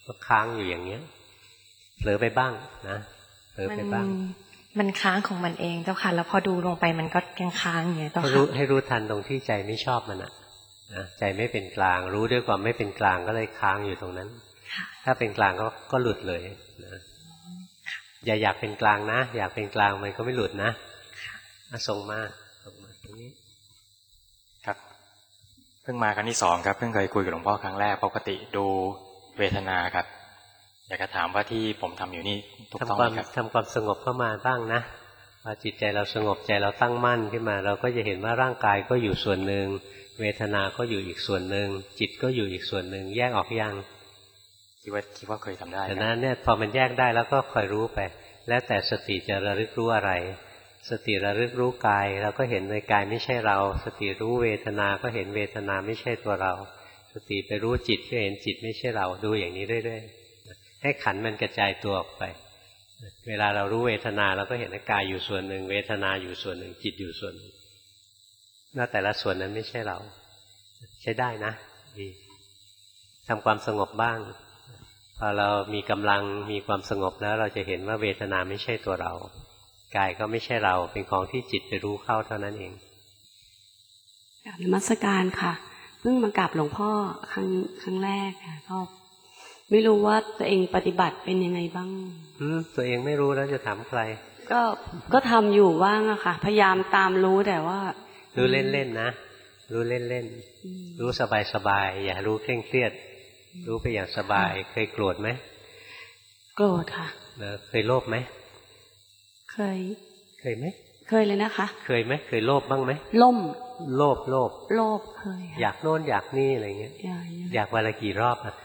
ก็ค้างอยู่อย่างเงี้ยเผลอไปบ้างนะเผลอไปบ้างมันค้างของมันเองเจ้าค่ะแล้วพอดูลงไปมันก็ยังค้างอย่างเงี้ยเจ้าค่ะให้รู้ทันตรงที่ใจไม่ชอบมันนะใจไม่เป็นกลางรู้ด้วยความไม่เป็นกลางก็เลยค้างอยู่ตรงนั้นถ้าเป็นกลางก็หลุดเลยนะอย่าอยากเป็นกลางนะอยากเป็นกลางมันก็ไม่หลุดนะส่งมาตรงนี้ครับเพิ่งมาครั้งที่2ครับเพิ่งเคยคุยกับหลวงพ่อครั้งแรกปกติดูเวทนาครับอยากจะถามว่าที่ผมทำอยู่นี่ถูกต้องไหมครับทำความสงบเข้ามาบ้างนะพอจิตใจเราสงบใจเราตั้งมั่นขึ้นมาเราก็จะเห็นว่าร่างกายก็อยู่ส่วนหนึ่งเวทนาก็อยู่อีกส่วนหนึ่งจิตก็อยู่อีกส่วนหนึ่งแยกออกยังคิดว่าเคยทำได้แต่นั้นเนี่ยพอมันแยกได้แล้วก็คอยรู้ไปแล้วแต่สติจะระลึกรู้อะไรสติระลึกรู้กายเราก็เห็นในกายไม่ใช่เราสติรู้เวทนาก็เห็นเวทนาไม่ใช่ตัวเราสติไปรู้จิตก็เห็นจิตไม่ใช่เราดูอย่างนี้เรื่อยๆให้ขันธ์มันกระจายตัวออกไปเวลาเรารู้เวทนาเราก็เห็นกายอยู่ส่วนหนึ่งเวทนาอยู่ส่วนหนึ่งจิตอยู่ส่วนหนึ่งแล้วแต่ละส่วนนั้นไม่ใช่เราใช้ได้นะดีทำความสงบบ้างพอเรามีกำลังมีความสงบแล้วเราจะเห็นว่าเวทนาไม่ใช่ตัวเรากายก็ไม่ใช่เราเป็นของที่จิตไปรู้เข้าเท่านั้นเองกราบนมัสการค่ะเพิ่งมากราบหลวงพ่อครั้งแรกค่ะก็ไม่รู้ว่าตัวเองปฏิบัติเป็นยังไงบ้างตัวเองไม่รู้แล้วจะถามใครก็ทำอยู่ว่างอะค่ะพยายามตามรู้แต่ว่ารู้เล่นๆนะรู้เล่นๆรู้สบายๆอย่ารู้เคร่งเครียดรู้ไปอย่างสบายเคยโกรธไหมโกรธค่ะเคยโลภไหมเคยไหมเคยเลยนะคะเคยไหมเคยโลภบ้างไหมโลภเคยอยากโน่นอยากนี่อะไรเงี้ยอยากวันละกี่รอบอ่ะ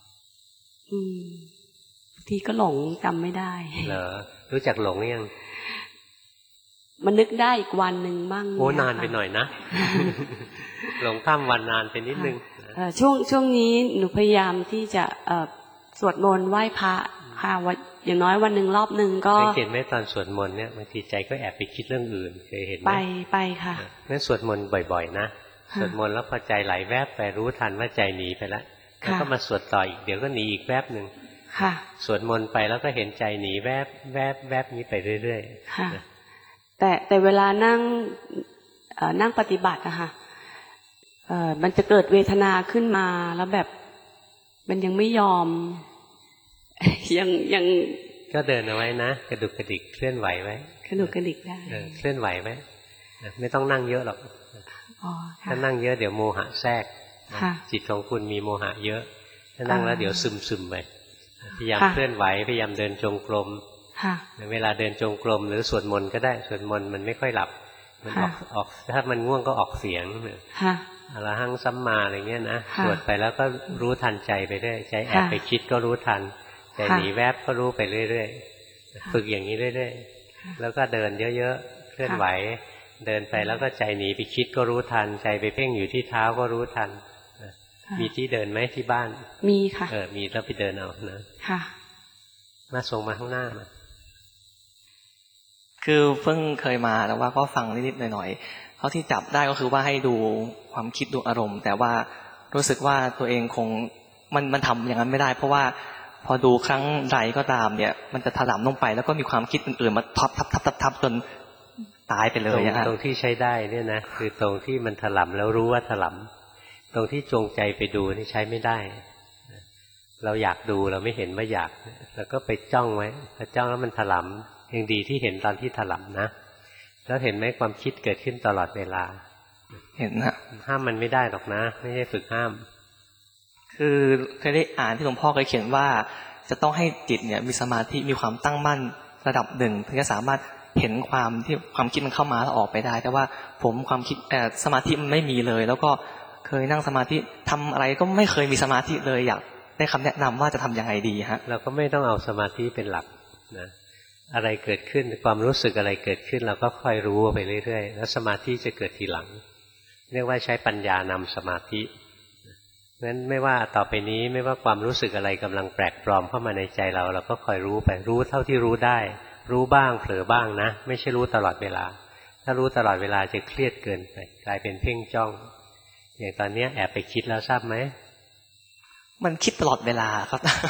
บางทีก็หลงจำไม่ได้เหรอรู้จักหลงหรือยังมันนึกได้อีกวันหนึ่งบ้างโอ้นานไปหน่อยนะหลงข้ามวันนานไปนิดนึงช่วงนี้หนูพยายามที่จะสวดมนต์ไหว้พระค่ะวันอย่างน้อยวันหนึ่งรอบหนึ่งก็เคยเห็นไหมตอนสวดมนต์เนี่ยบางทีใจก็แอบไปคิดเรื่องอื่นเคยเห็นไหมไปค่ะงั้นสวดมนต์บ่อยๆนะสวดมนต์แล้วพอใจไหลแวบไปรู้ทันว่าใจหนีไปแล้วแล้วก็มาสวดต่ออีกเดี๋ยวก็หนีอีกแวบหนึ่งสวดมนต์ไปแล้วก็เห็นใจหนีแวบแวบแวบนี้ไปเรื่อยๆแต่เวลานั่งปฏิบัติอะค่ะมันจะเกิดเวทนาขึ้นมาแล้วแบบมันยังไม่ยอมยังก็เดินเอาไว้นะกระดุกกระดิกเคลื่อนไหวไว้กระดุกกระดิกได้เคลื่อนไหวไว้ไม่ต้องนั่งเยอะหรอกถ้านั่งเยอะเดี๋ยวโมหะแทรกจิตของคุณมีโมหะเยอะถ้านั่งแล้วเดี๋ยวซึมไปพยายามเคลื่อนไหวพยายามเดินจงกรมเวลาเดินจงกรมหรือสวดมนต์ก็ได้สวดมนต์มันไม่ค่อยหลับมันออกถ้ามันง่วงก็ออกเสียงอรหังสัมมาอะไรเงี้ยนะสวดไปแล้วก็รู้ทันใจไปเรื่อยใจแอบไปคิดก็รู้ทันใจหนีแวบก็รู้ไปเรื่อยๆฝึกอย่างนี้เรื่อยๆแล้วก็เดินเยอะๆเคลื่อนไหวเดินไปแล้วก็ใจหนีไปคิดก็รู้ทันใจไปเพ่งอยู่ที่เท้าก็รู้ทันมีที่เดินไหมที่บ้านมีค่ะมีแล้วไปเดินเอานะค่ะมาส่งมาข้างหน้ามาคือเพิ่งเคยมาแล้วว่าก็ฟังนิดๆหน่อยๆเขาที่จับได้ก็คือว่าให้ดูความคิดดูอารมณ์แต่ว่ารู้สึกว่าตัวเองคงมันทำอย่างนั้นไม่ได้เพราะว่าพอดูครั้งใดก็ตามเนี่ยมันจะถลำลงไปแล้วก็มีความคิดอื่นๆมาทับจนตายไปเลยตรงที่ใช้ได้เนี่ยนะคือตรงที่มันถลำแล้วรู้ว่าถลำตรงที่จงใจไปดูนี่ใช้ไม่ได้เราอยากดูเราไม่เห็นว่าอยากแล้วก็ไปจ้องไว้พอจ้องแล้วมันถลำยังดีที่เห็นตอนที่ถลำนะแล้วเห็นไหมความคิดเกิดขึ้นตลอดเวลาเห็นนะห้ามมันไม่ได้หรอกนะไม่ใช่ฝึกห้ามคือเคยได้อ่านที่หลวงพ่อเคยเขียนว่าจะต้องให้จิตเนี่ยมีสมาธิมีความตั้งมั่นระดับหนึ่งถึงจะสามารถเห็นความคิดมันเข้ามาแล้วออกไปได้แต่ว่าผมความคิดสมาธิมันไม่มีเลยแล้วก็เคยนั่งสมาธิทำอะไรก็ไม่เคยมีสมาธิเลยอยากได้คำแนะนำว่าจะทำยังไงดีฮะเราก็ไม่ต้องเอาสมาธิเป็นหลักนะอะไรเกิดขึ้นความรู้สึกอะไรเกิดขึ้นเราก็ค่อยรู้ไปเรื่อยๆแล้วสมาธิจะเกิดทีหลังเรียกว่าใช้ปัญญานำสมาธิงั้นไม่ว่าต่อไปนี้ไม่ว่าความรู้สึกอะไรกำลังแปลกปลอมเข้ามาในใจเราก็คอยรู้ไปรู้เท่าที่รู้ได้รู้บ้างเผลอบ้างนะไม่ใช่รู้ตลอดเวลาถ้ารู้ตลอดเวลาจะเครียดเกินไปกลายเป็นเพ่งจ้องอย่างตอนนี้แอบไปคิดแล้วทราบไหมมันคิดตลอดเวลาครับ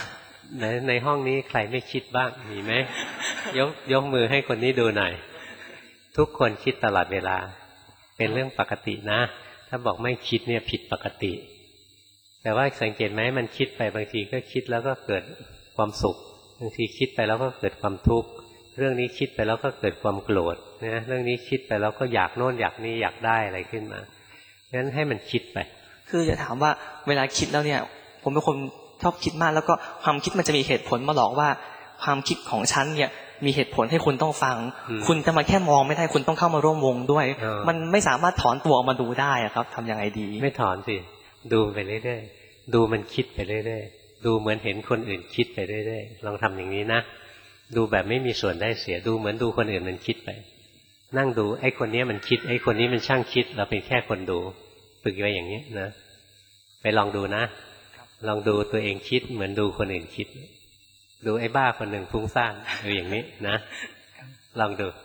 ในห้องนี้ใครไม่คิดบ้างมีไหมยกมือให้คนนี้ดูหน่อยทุกคนคิดตลอดเวลาเป็นเรื่องปกตินะถ้าบอกไม่คิดเนี่ยผิดปกติแต่ว่าสังเกตไหมมันคิดไปบางทีก็คิดแล้วก็เกิดความสุขบางทีคิดไปแล้วก็เกิดความทุกข์เรื่องนี้คิดไปแล้วก็เกิดความโกรธนะเรื่องนี้คิดไปแล้วก็อยากโน่นอยากนี่อยากได้อะไรขึ้นมางั้นให้มันคิดไปคือจะถามว่าเวลาคิดแล้วเนี่ยผมเป็นคนชอบคิดมากแล้วก็ความคิดมันจะมีเหตุผลมาหลอกว่าความคิดของฉันเนี่ยมีเหตุผลให้คุณต้องฟังคุณจะมาแค่มองไม่ได้คุณต้องเข้ามาร่วมวงด้วยมันไม่สามารถถอนตัวออกมาดูได้ครับทำยังไงดีไม่ถอนสิดูไปเรื่อยๆดูมันคิดไปเรื่อยๆดูเหมือนเห็นคนอื่นคิดไปเรื่อยๆลองทำอย่างนี้นะดูแบบไม่มีส่วนได้เสียดูเหมือนดูคนอื่นมันคิดไปนั่งดูไอ้คนนี้มันคิดไอ้คนนี้มันช่างคิดเราเป็นแค่คนดูฝึกไว้อย่างนี้นะไปลองดูนะลองดูตัวเองคิดเหมือนดูคนอื่นคิดดูไอ้บ้าคนหนึ่งฟุ้งซ่านดูอย่างนี้นะลองดู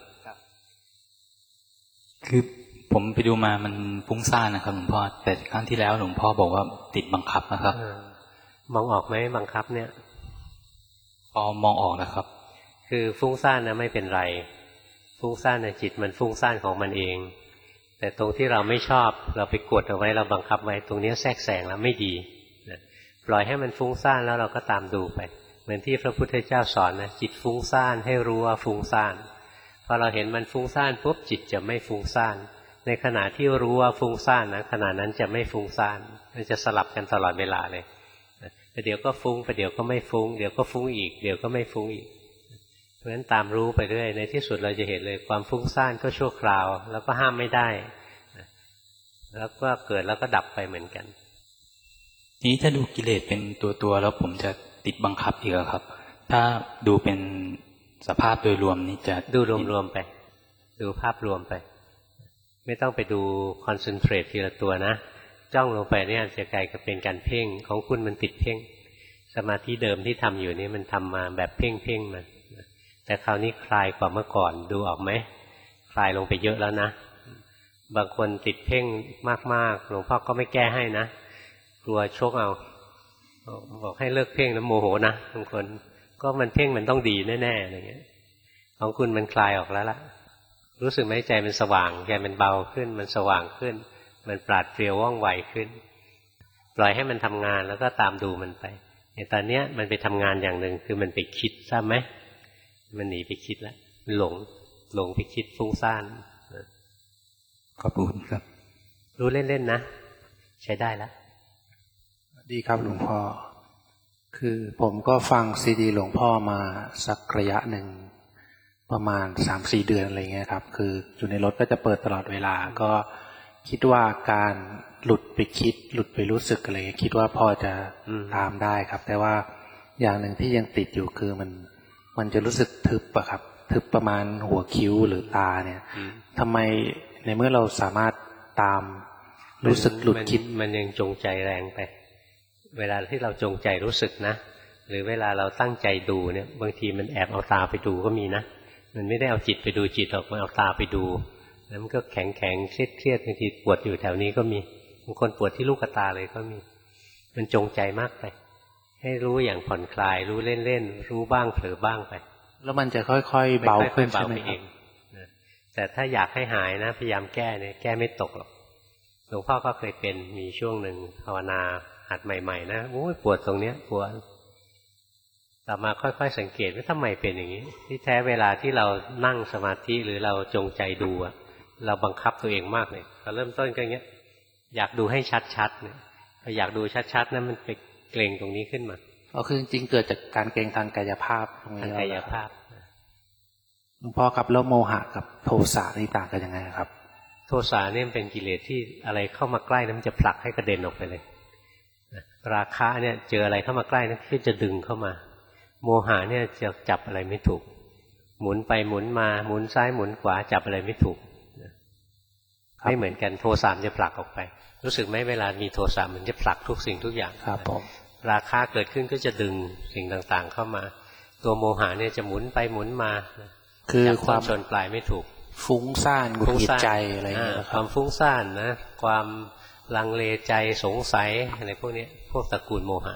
คือผมไปดูมามันฟุ้งซ่านนะครับหลวงพ่อแต่ครั้งที่แล้วหลวงพ่อบอกว่าติดบังคับนะครับมองออกไหมบังคับเนี่ยพอมองออกนะครับคือฟุ้งซ่านนะไม่เป็นไรฟุ้งซ่านในจิตมันฟุ้งซ่านของมันเองแต่ตรงที่เราไม่ชอบเราไปกดเอาไว้เราบังคับไว้ตรงนี้แทรกแซงแล้วไม่ดีปล่อยให้มันฟุ้งซ่านแล้วเราก็ตามดูไปเหมือนที่พระพุทธเจ้าสอนนะจิตฟุ้งซ่านให้รู้ว่าฟุ้งซ่านพอเราเห็นมันฟุ้งซ่านปุ๊บจิตจะไม่ฟุ้งซ่านในขณะที่รู้ว่าฟุ้งซ่านนะขณะนั้นจะไม่ฟุ้งซ่านมันจะสลับกันตลอดเวลาเลยเดี๋ยวก็ฟุ้งเดี๋ยวก็ไม่ฟุ้งเดี๋ยวก็ฟุ้งอีกเดี๋ยวก็ไม่ฟุ้งอีกเพราะฉะนั้นตามรู้ไปเรื่อยในที่สุดเราจะเห็นเลยความฟุ้งซ่านก็ชั่วคราวแล้วก็ห้ามไม่ได้แล้วก็เกิดแล้วก็ดับไปเหมือนกันนี้ถ้าดูกิเลสเป็นตัวแล้วผมจะติดบังคับอีกครับถ้าดูเป็นสภาพโดยรวมนี่จะดูรวมๆไปดูภาพรวมไปไม่ต้องไปดูคอนเซนเทรตทีละตัวนะจ้องลงไปเนี่ยจะกลายเป็นการเพ่งของคุณมันติดเพ่งสมาธิเดิมที่ทำอยู่นี่มันทำมาแบบเพ่งมันแต่คราวนี้คลายกว่าเมื่อก่อนดูออกไหมคลายลงไปเยอะแล้วนะบางคนติดเพ่งมากๆหลวงพ่อก็ไม่แก้ให้นะกลัวชกเอาบอกให้เลิกเพ่งแล้วโมโหนะบางคนก็มันเพ่งมันต้องดีแน่ๆอะไรเงี้ยของคุณมันคลายออกแล้วล่ะรู้สึกไหมใจมันสว่างใจมันเบาขึ้นมันสว่างขึ้นมันปราดเปรียวว่องไวขึ้นปล่อยให้มันทำงานแล้วก็ตามดูมันไปในตอนนี้มันไปทำงานอย่างหนึ่งคือมันไปคิดทราบไหมมันหนีไปคิดแล้วมันหลงไปคิดฟุ้งซ่านขอบคุณครับรู้เล่นๆนะใช้ได้แล้วดีครับหลวงพ่อคือผมก็ฟังซีดีหลวงพ่อมาสักระยะหนึ่งประมาณ 3-4 เดือนอะไรเงี้ยครับคืออยู่ในรถก็จะเปิดตลอดเวลาก็คิดว่าการหลุดไปคิดหลุดไปรู้สึกอะไรคิดว่าพอจะตามได้ครับแต่ว่าอย่างหนึ่งที่ยังติดอยู่คือมันจะรู้สึกทึบอะครับทึบประมาณหัวคิ้วหรือตาเนี่ยทำไมในเมื่อเราสามารถตามรู้สึกหลุดคิดมันยังจงใจแรงไปเวลาที่เราจงใจรู้สึกนะหรือเวลาเราตั้งใจดูเนี่ยบางทีมันแอบเอาตาไปดูก็มีนะมันไม่ได้เอาจิตไปดูจิตหรอกมันเอาตาไปดูแล้วมันก็แข็งเครียดบางทีปวดอยู่แถวนี้ก็มีบางคนปวดที่ลูกตาเลยก็มีมันจงใจมากไปให้รู้อย่างผ่อนคลายรู้เล่นๆรู้บ้างเผลอบ้างไปแล้วมันจะค่อยๆเบาขึ้นใช่ไหมครับแต่ถ้าอยากให้หายนะพยายามแก้เนี่ยแก้ไม่ตกหรอกหลวงพ่อก็เคยเป็นมีช่วงหนึ่งภาวนาหัดใหม่ๆนะโอ้ยปวดตรงเนี้ยปวดต่อมาค่อยๆสังเกตว่าทำไมเป็นอย่างนี้ที่แท้เวลาที่เรานั่งสมาธิหรือเราจงใจดูอะเราบังคับตัวเองมากเลยพอเริ่มต้นก็อย่างเงี้ยอยากดูให้ชัดๆเนี่ยพออยากดูชัดๆนั้นมันไปเกร็งตรงนี้ขึ้นมาคือจริงๆเกิดจากการเกร็งทางกายภาพตรงนี้กายภาพหลวงพ่อครับแล้วโมหะกับโทสะนี่ต่างกันยังไงครับโทสะเนี่ยเป็นกิเลสที่อะไรเข้ามาใกล้นั้นมันจะผลักให้กระเด็นออกไปเลยราคะเนี่ยเจออะไรเข้ามาใกล้นั้นก็จะดึงเข้ามาโมหะเนี่ยจะจับอะไรไม่ถูกหมุนไปหมุนมาหมุนซ้ายหมุนขวาจับอะไรไม่ถูกไม่เหมือนกันโทสะจะผลักออกไปรู้สึกไหมเวลามีโทสะมันจะผลักทุกสิ่งทุกอย่างครับผมราคะเกิดขึ้นก็จะดึงสิ่งต่างๆเข้ามาตัวโมหะเนี่ยจะหมุนไปหมุนมาคือความส่วนปลายไม่ถูกฟุ้งซ่านหงุดหงิดใจอะไรอย่างเงี้ยความฟุ้งซ่านนะความลังเลใจสงสัยอะไรพวกนี้พวกตระกูลโมหะ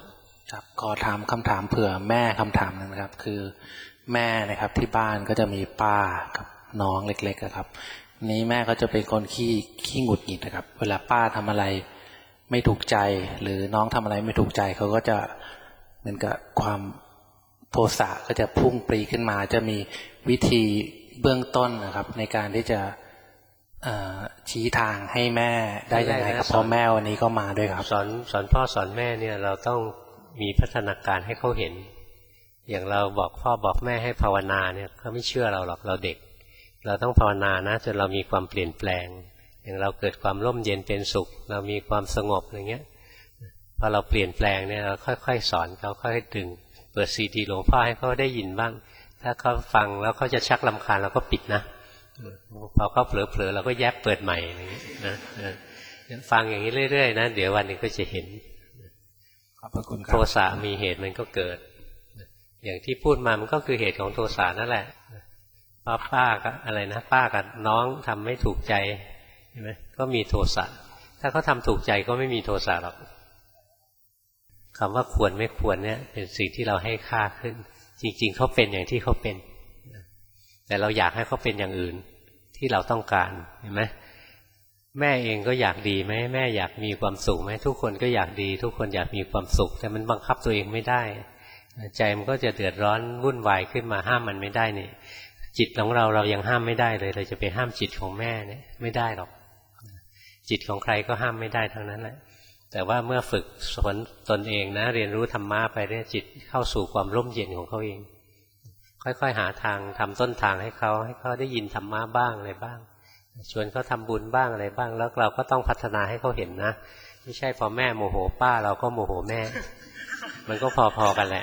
ครับขอถามคำถามเผื่อแม่คำถามนึงนะครับคือแม่นะครับที่บ้านก็จะมีป้ากับน้องเล็กๆครับนี้แม่ก็จะเป็นคนขี้หงุดหงิดนะครับเวลาป้าทำอะไรไม่ถูกใจหรือน้องทำอะไรไม่ถูกใจเขาก็จะเหมือนกับความโทสะก็จะพุ่งปรีขึ้นมาจะมีวิธีเบื้องต้นนะครับในการที่จะชี้ทางให้แม่ได้ยังไงครับเพราะแม่วันนี้ก็มาด้วยครับสอนพ่อสอนแม่เนี่ยเราต้องมีพัฒนาการให้เขาเห็นอย่างเราบอกพ่อบอกแม่ให้ภาวนาเนี่ยเขาไม่เชื่อเราหรอกเราเด็กเราต้องภาวนานะจนเรามีความเปลี่ยนแปลงอย่างเราเกิดความร่มเย็นเป็นสุขเรามีความสงบอย่างเงี้ยพอเราเปลี่ยนแปลงเนี่ยเราค่อยๆสอนเขาค่อยๆดึงเปิดซีดีหลวงพ่อให้เขาได้ยินบ้างถ้าเขาฟังแล้วเขาจะชักรำคาญเราก็ปิดนะพอเขาเผลอๆเราก็แยบเปิดใหม่อย่างนี้นะฟังอย่างนี้เรื่อยๆนะเดี๋ยววันหนึ่งก็จะเห็นโทสะมีเหตุมันก็เกิดอย่างที่พูดมามันก็คือเหตุของโทสะนั่นแหละป้าก็อะไรนะป้ากับน้องทำไม่ถูกใจเห็นไหมก็มีโทสะถ้าเขาทำถูกใจก็ไม่มีโทสะหรอกคำว่าควรไม่ควรเนี่ยเป็นสิ่งที่เราให้ค่าขึ้นจริงๆเขาเป็นอย่างที่เขาเป็นแต่เราอยากให้เขาเป็นอย่างอื่นที่เราต้องการเห็นไหมแม่เองก็อยากดีไหมแม่อยากมีความสุขไหมทุกคนก็อยากดีทุกคนอยากมีความสุขแต่มันบังคับตัวเองไม่ได้ใจมันก็จะเดือดร้อนวุ่นวายขึ้นมาห้ามมันไม่ได้นี่จิตของเรายังห้ามไม่ได้เลยเราจะไปห้ามจิตของแม่เนี่ยไม่ได้หรอกจิตของใครก็ห้ามไม่ได้ทั้งนั้นแหละแต่ว่าเมื่อฝึกสอนตนเองนะเรียนรู้ธรรมะไปเนี่ยจิตเข้าสู่ความร่มเย็นของเขาเองค่อยๆหาทางทำต้นทางให้เขาได้ยินธรรมะบ้างอะไรบ้างชวนเขาทำบุญบ้างอะไรบ้างแล้วเราก็ต้องพัฒนาให้เขาเห็นนะไม่ใช่พอแม่โมโหป้าเราก็โมโหแม่มันก็พอๆกันแหละ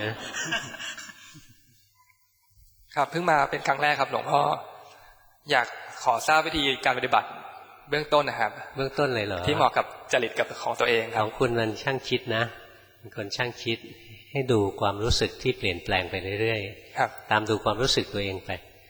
ครับเพิ่งมาเป็นครั้งแรกครับหลวงพ่ออยากขอทราบวิธีการปฏิบัติเบื้องต้นนะครับเบื้องต้นเลยเหรอที่เหมาะกับจริตกับของตัวเองครับของคุณมันช่างคิดนะเป็นคนช่างคิดให้ดูความรู้สึกที่เปลี่ยนแปลงไปเรื่อยๆตามดูความรู้สึกตัวเองไป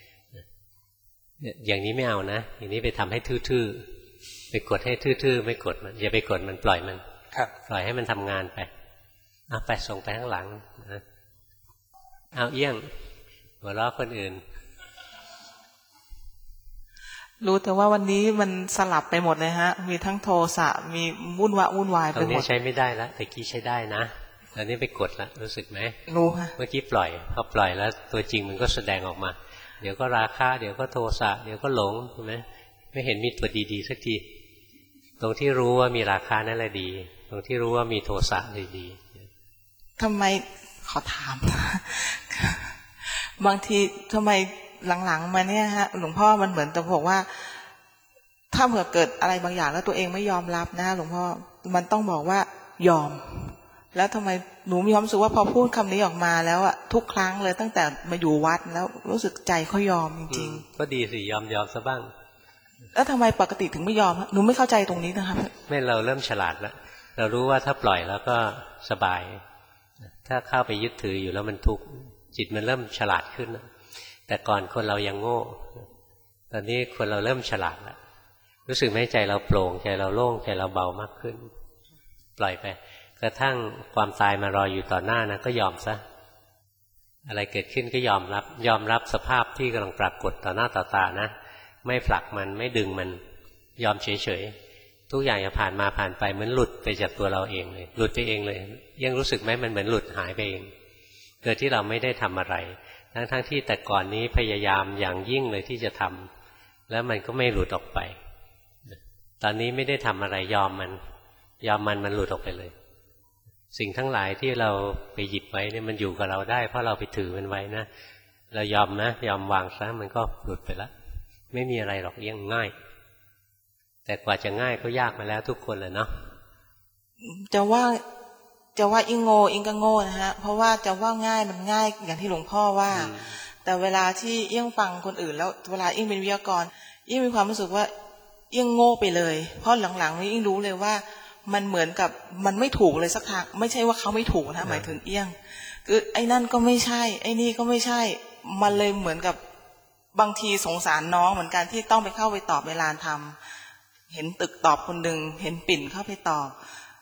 อย่างนี้ไม่เอานะอย่างนี้ไปทำให้ทื่อๆไปกดให้ทื่อๆไม่กดมันอย่าไปกดมันปล่อยมันปล่อยให้มันทำงานไปไปส่งไปข้างหลังเอาเอี้ยงหัวเราะคนอื่นรู้แต่ว่าวันนี้มันสลับไปหมดเลยฮะมีทั้งโทสะมีวุ่นวายไปหมดตรงนี้ใช้ไม่ได้แล้วแต่กี้ใช้ได้นะตอนนี้ไปกดละรู้สึกไหมรู้ฮะเมื่อกี้ปล่อยพอปล่อยแล้วตัวจริงมันก็แสดงออกมาเดี๋ยวก็ราคะเดี๋ยวก็โทสะเดี๋ยวก็หลงใช่ไหมไม่เห็นมีตัวดีๆสักทีตรงที่รู้ว่ามีราคะนั่นแหละดีตรงที่รู้ว่ามีโทสะเลยดีทำไมขอถาม บางทีทำไมหลังๆมาเนี่ยฮะหลวงพ่อมันเหมือนจะบอกว่าถ้าเผื่อเกิดอะไรบางอย่างแล้วตัวเองไม่ยอมรับนะหลวงพ่อมันต้องบอกว่ายอมแล้วทำไมหนูมีความรู้สึกว่าพอพูดคำนี้ออกมาแล้วอะทุกครั้งเลยตั้งแต่มาอยู่วัดแล้วรู้สึกใจเขายอมจริงๆก็ดีสิยอมซะบ้างแล้วทำไมปกติถึงไม่ยอมหนูไม่เข้าใจตรงนี้นะครับไม่เราเริ่มฉลาดแล้วเรารู้ว่าถ้าปล่อยแล้วก็สบายถ้าเข้าไปยึดถืออยู่แล้วมันทุกข์จิตมันเริ่มฉลาดขึ้นแต่ก่อนคนเรายังโง่ตอนนี้คนเราเริ่มฉลาดแล้วรู้สึกไหมใจเราโปร่งใจเราโล่งใจเราเบามากขึ้นปล่อยไปกระทั่งความตายมารออยู่ต่อหน้านะก็ยอมซะอะไรเกิดขึ้นก็ยอมรับสภาพที่กำลังปรากฏต่อหน้าต่อตานะไม่ผลักมันไม่ดึงมันยอมเฉยๆทุกอย่างจะผ่านมาผ่านไปเหมือนหลุดไปจากตัวเราเองเลยหลุดไปเองเลยยังรู้สึกไหมมันเหมือนหลุดหายไปเองโดยที่เราไม่ได้ทำอะไรทั้งที่แต่ก่อนนี้พยายามอย่างยิ่งเลยที่จะทำแล้วมันก็ไม่หลุดออกไปตอนนี้ไม่ได้ทำอะไรยอมมันหลุดออกไปเลยสิ่งทั้งหลายที่เราไปหยิบไว้เนี่ยมันอยู่กับเราได้เพราะเราไปถือมันไว้นะเรายอมวางซะมันก็หลุดไปแล้วไม่มีอะไรหรอกยังง่ายแต่กว่าจะง่ายก็ยากมาแล้วทุกคนเลยเนาะจะว่าอิงโง่อิงก็โง่นะฮะเพราะว่าจะว่าง่ายมันง่ายอย่างที่หลวงพ่อว่าแต่เวลาที่เอี้ยงฟังคนอื่นแล้วเวลาเอี้ยงเป็นวิทยากรเอี้ยงมีความรู้สึกว่าเอี้ยงโง่ไปเลยเพราะหลังๆนี้เอี้ยงรู้เลยว่ามันเหมือนกับมันไม่ถูกเลยสักทางไม่ใช่ว่าเขาไม่ถูกนะหมายถึงเอี้ยงคือไอ้นั่นก็ไม่ใช่ไอ้นี่ก็ไม่ใช่มันเลยเหมือนกับบางทีสงสารน้องเหมือนกันที่ต้องไปเข้าไปตอบเวลาทำเห็นตึกตอบคนหนึ่งเห็นปิ่นเข้าไปตอบ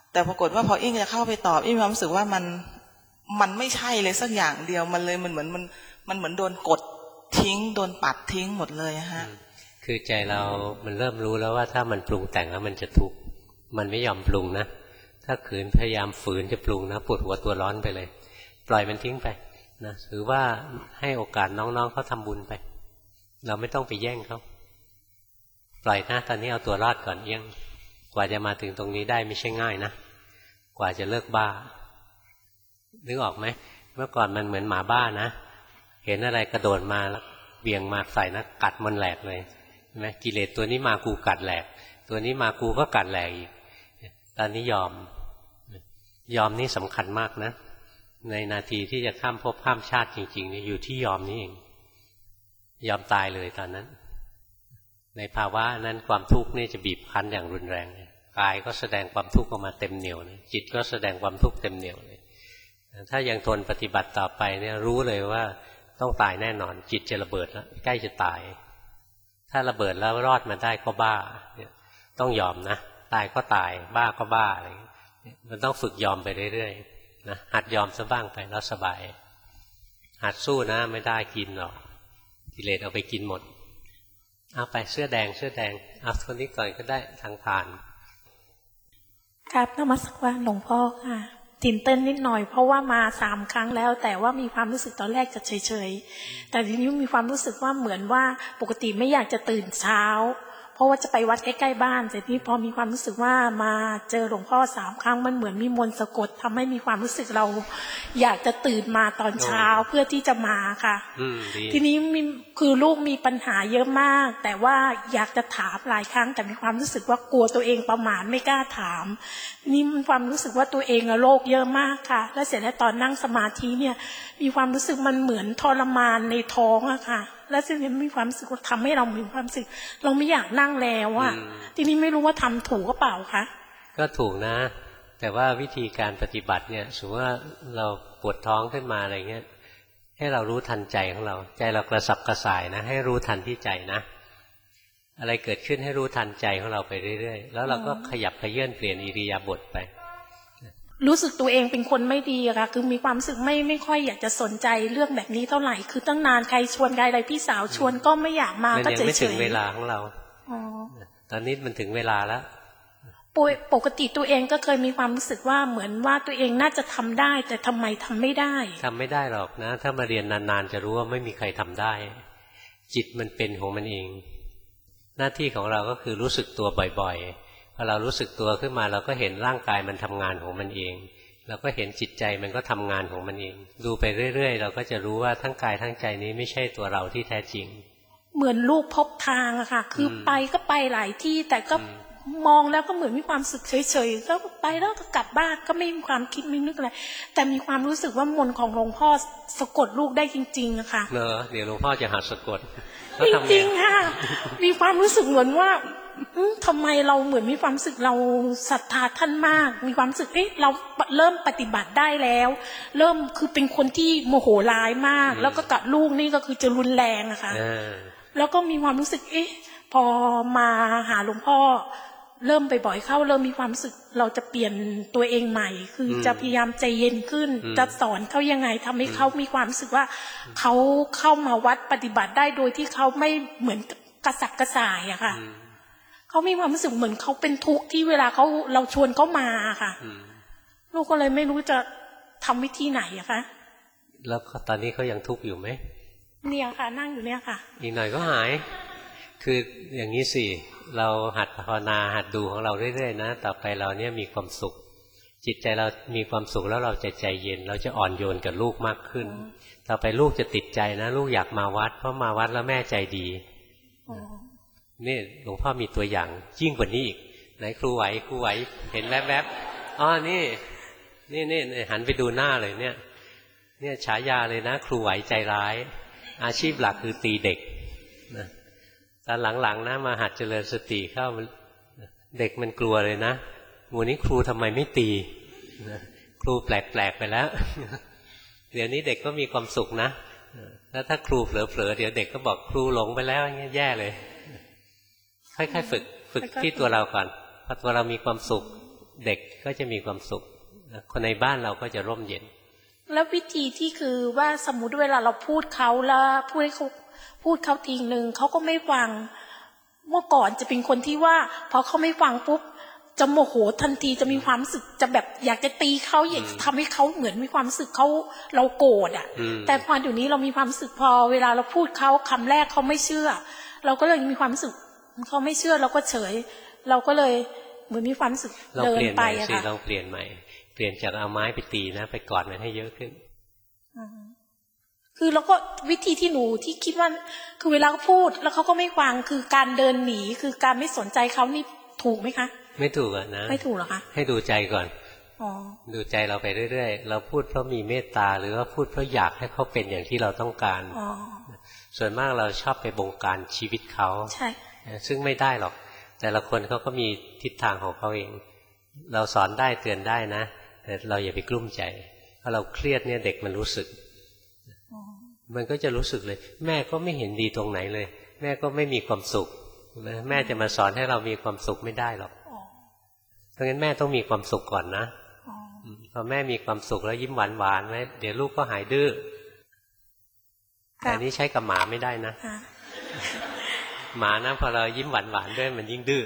แต่ปรากฏว่าพออิงจะเข้าไปตอบอิงมีความรู้สึกว่ามันไม่ใช่เลยสักอย่างเดียวมันเลยมันเหมือนโดนกดทิ้งโดนปัดทิ้งหมดเลยฮะคือใจเรามันเริ่มรู้แล้วว่าถ้ามันปรุงแต่งแล้วมันจะทุกข์มันไม่ยอมปรุงนะถ้าขืนพยายามฝืนจะปรุงนะปวดหัวตัวร้อนไปเลยปล่อยมันทิ้งไปนะหรือว่าให้โอกาสน้องๆเขาทำบุญไปเราไม่ต้องไปแย่งเขาปล่อยนะตอนนี้เอาตัวรอดก่อนเอี้ยงกว่าจะมาถึงตรงนี้ได้ไม่ใช่ง่ายนะกว่าจะเลิกบ้านึกออกไหมเมื่อก่อนมันเหมือนหมาบ้านะเห็นอะไรกระโดดมาแล้วเบี่ยงมาใส่นะกัดมันแหลกเลยใช่ไหมกิเลสตัวนี้มากูกัดแหลกตัวนี้มากูก็กัดแหลกอีกตอนนี้ยอมนี่สำคัญมากนะในนาทีที่จะข้ามภพข้ามชาติจริงๆนี่อยู่ที่ยอมนี่เองยอมตายเลยตอนนั้นในภาวะนั้นความทุกข์นี่จะบีบคั้นอย่างรุนแรงกายก็แสดงความทุกข์ออกมาเต็มเหนียวเลยจิตก็แสดงความทุกข์เต็มเหนียวเลยถ้ายังทนปฏิบัติต่อไปเนี่ยรู้เลยว่าต้องตายแน่นอนจิตจะระเบิดแล้วใกล้จะตายถ้าระเบิดแล้วรอดมาได้ก็บ้าเนี่ยต้องยอมนะตายก็ตายบ้าก็บ้าอะไรมันต้องฝึกยอมไปเรื่อยๆนะหัดยอมซะบ้างไปแล้วสบายหัดสู้นะไม่ได้กินหรอกกิเลสเอาไปกินหมดเอาไปเสื้อแดงเอาคนนี้ก่อนก็ได้ทางผ่านครับนมัสการหลวงพ่อค่ะตื่นเต้นนิดหน่อยเพราะว่ามา3 ครั้งแล้วแต่ว่ามีความรู้สึกตอนแรกจะเฉยๆแต่ทีนี้มีความรู้สึกว่าเหมือนว่าปกติไม่อยากจะตื่นเช้าเพราะว่าจะไปวัดใกล้ๆบ้านแต่ที่พอมีความรู้สึกว่ามาเจอหลวงพ่อ3 ครั้งมันเหมือนมีมนต์สะกดทำให้มีความรู้สึกเราอยากจะตื่นมาตอนเช้าเพื่อที่จะมาค่ะทีนี้คือลูกมีปัญหาเยอะมากแต่ว่าอยากจะถามหลายครั้งแต่มีความรู้สึกว่ากลัวตัวเองประมาทไม่กล้าถามนี่มีความรู้สึกว่าตัวเองโรคเยอะมากค่ะและเสร็จแล้วตอนนั่งสมาธิเนี่ยมีความรู้สึกมันเหมือนทรมานในท้องอะค่ะแล้วซึ่งมีความรู้สึกว่าทำให้เรามีความรู้สึกเราไม่อยากนั่งแล้วอะทีนี้ไม่รู้ว่าทำถูกหรือเปล่าคะก็ถูกนะแต่ว่าวิธีการปฏิบัติเนี่ยสมมติว่าเราปวดท้องขึ้นมาอะไรเงี้ยให้เรารู้ทันใจของเราใจเรากระสับกระส่ายนะให้รู้ทันที่ใจนะอะไรเกิดขึ้นให้รู้ทันใจของเราไปเรื่อยๆแล้วเราก็ขยับเขยื้อนเปลี่ยนอิริยาบถไปรู้สึกตัวเองเป็นคนไม่ดีอะค่ะคือมีความรู้สึกไม่ค่อยอยากจะสนใจเรื่องแบบนี้เท่าไหร่คือตั้งนานใครชวนใครอะไรพี่สาวชวนก็ไม่อยากมาก็เฉยๆมันยังไม่ถึงเวลาของเราตอนนี้มันถึงเวลาแล้วปกติตัวเองก็เคยมีความรู้สึกว่าเหมือนว่าตัวเองน่าจะทำได้แต่ทำไมทำไม่ได้ทำไม่ได้หรอกนะถ้ามาเรียนนานๆจะรู้ว่าไม่มีใครทำได้จิตมันเป็นของมันเองหน้าที่ของเราก็คือรู้สึกตัวบ่อยๆพอเรารู้สึกตัวขึ้นมาเราก็เห็นร่างกายมันทำงานของมันเองเราก็เห็นจิตใจมันก็ทำงานของมันเองดูไปเรื่อยๆเราก็จะรู้ว่าทั้งกายทั้งใจนี้ไม่ใช่ตัวเราที่แท้จริงเหมือนลูกพบทางอะค่ะคือไปก็ไปหลายที่แต่ก็มองแล้วก็เหมือนมีความสึกเฉยๆก็ไปแล้วก็กลับบ้านก็ไม่มีความคิดไม่นึกอะไรแต่มีความรู้สึกว่ามนต์ของหลวงพ่อสะกดลูกได้จริงๆอะค่ะเดี๋ยวหลวงพ่อจะหัดสะกดจริงๆค่ะมีความรู้สึกเหมือนว่าทำไมเราเหมือนมีความรู้สึกเราศรัทธาท่านมากมีความรู้สึกเราเริ่มปฏิบัติได้แล้วเริ่มคือเป็นคนที่โมโหร้ายมากแล้วก็กับลูกนี่ก็คือจะรุนแรงอะค่ะแล้วก็มีความรู้สึกพอมาหาหลวงพ่อเริ่มบ่อยๆเข้าเริ่มมีความรู้สึกเราจะเปลี่ยนตัวเองใหม่คือจะพยายามใจเย็นขึ้นจะสอนเขายังไงทำให้เขามีความรู้สึกว่าเขาเข้ามาวัดปฏิบัติได้โดยที่เขาไม่เหมือนกระสับกระส่ายอะค่ะเขามีความรู้สึกเหมือนเขาเป็นทุกข์ที่เวลาเราชวนเขามาค่ะลูกก็เลยไม่รู้จะทำวิธีไหนอะคะแล้วตอนนี้เขายังทุกข์อยู่ไหมเนี่ยค่ะนั่งอยู่เนี่ยค่ะอีกหน่อยก็หายคืออย่างนี้สิเราหัดภาวนาหัดดูของเราเรื่อยๆนะต่อไปเราเนี่ยมีความสุขจิตใจเรามีความสุขแล้วเราจะใจเย็นเราจะอ่อนโยนกับลูกมากขึ้นต่อไปลูกจะติดใจนะลูกอยากมาวัดเพราะมาวัดแล้วแม่ใจดีนี่หลวงพ่อมีตัวอย่างยิ่งกว่านี้อีกไหนครูไหวเห็นแวบๆอ๋อนี่หันไปดูหน้าเลยเนี่ยฉายาเลยนะครูไหวใจร้ายอาชีพหลักคือตีเด็กนะตอนหลังๆนะมาหัดเจริญสติเข้าเด็กมันกลัวเลยนะวันนี้ครูทำไมไม่ตีครูแปลกๆไปแล้วเดี๋ยวนี้เด็กก็มีความสุขนะแล้วถ้าครูเผลอๆเดี๋ยวเด็กก็บอกครูหลงไปแล้วอย่างเงี้ยแย่เลยค่อยๆฝึกที่ตัวเราก่อนพอตัวเรามีความสุขเด็กก็จะมีความสุขคนในบ้านเราก็จะร่มเย็นแล้ววิธีที่คือว่าสมมุติเวลาเราพูดเขาแล้วพูดให้เขาพูดเขาทีนึงเขาก็ไม่ฟังเมื่อก่อนจะเป็นคนที่ว่าพอเขาไม่ฟังปุ๊บจะโมโหทันทีจะมีความรู้สึกจะแบบอยากจะตีเขาอยากทำให้เขาเหมือนมีความรู้สึกเขาเราโกรธอ่ะแต่พอเดี๋ยวนี้เรามีความรู้สึกพอเวลาเราพูดเขาคำแรกเขาไม่เชื่อเราก็เลยมีความรู้สึกเขาไม่เชื่อเราก็เฉยเราก็เลยเหมือนมีความรู้สึกเดินไปอะค่ะเราเปลี่ยนใหม่เปลี่ยนจากเอาไม้ไปตีนะไปกอดมันให้เยอะขึ้นคือเราก็วิธีที่หนูที่คิดว่าคือเวลาเขาพูดแล้วเขาก็ไม่ฟังคือการเดินหนีคือการไม่สนใจเขานี่ถูกไหมคะไม่ถูกนะไม่ถูกหรอคะให้ดูใจก่อนดูใจเราไปเรื่อยๆเราพูดเพราะมีเมตตาหรือว่าพูดเพราะอยากให้เขาเป็นอย่างที่เราต้องการส่วนมากเราชอบไปบงการชีวิตเขาใช่ซึ่งไม่ได้หรอกแต่ละคนเขาก็มีทิศทางของเขาเองเราสอนได้เตือนได้นะแต่เราอย่าไปกลุ้มใจถ้าเราเครียดเนี่ยเด็กมันรู้สึกมันก็จะรู้สึกเลยแม่ก็ไม่เห็นดีตรงไหนเลยแม่ก็ไม่มีความสุขแม่จะมาสอนให้เรามีความสุขไม่ได้หรอกเพราะงั้นแม่ต้องมีความสุขก่อนนะพอแม่มีความสุขแล้วยิ้มหวานๆไว้เดี๋ยวลูกก็หายดื้อแต่นี้ใช้กับหมาไม่ได้นะหมานะพอเรายิ้มหวานๆด้วยมันยิ่งดื้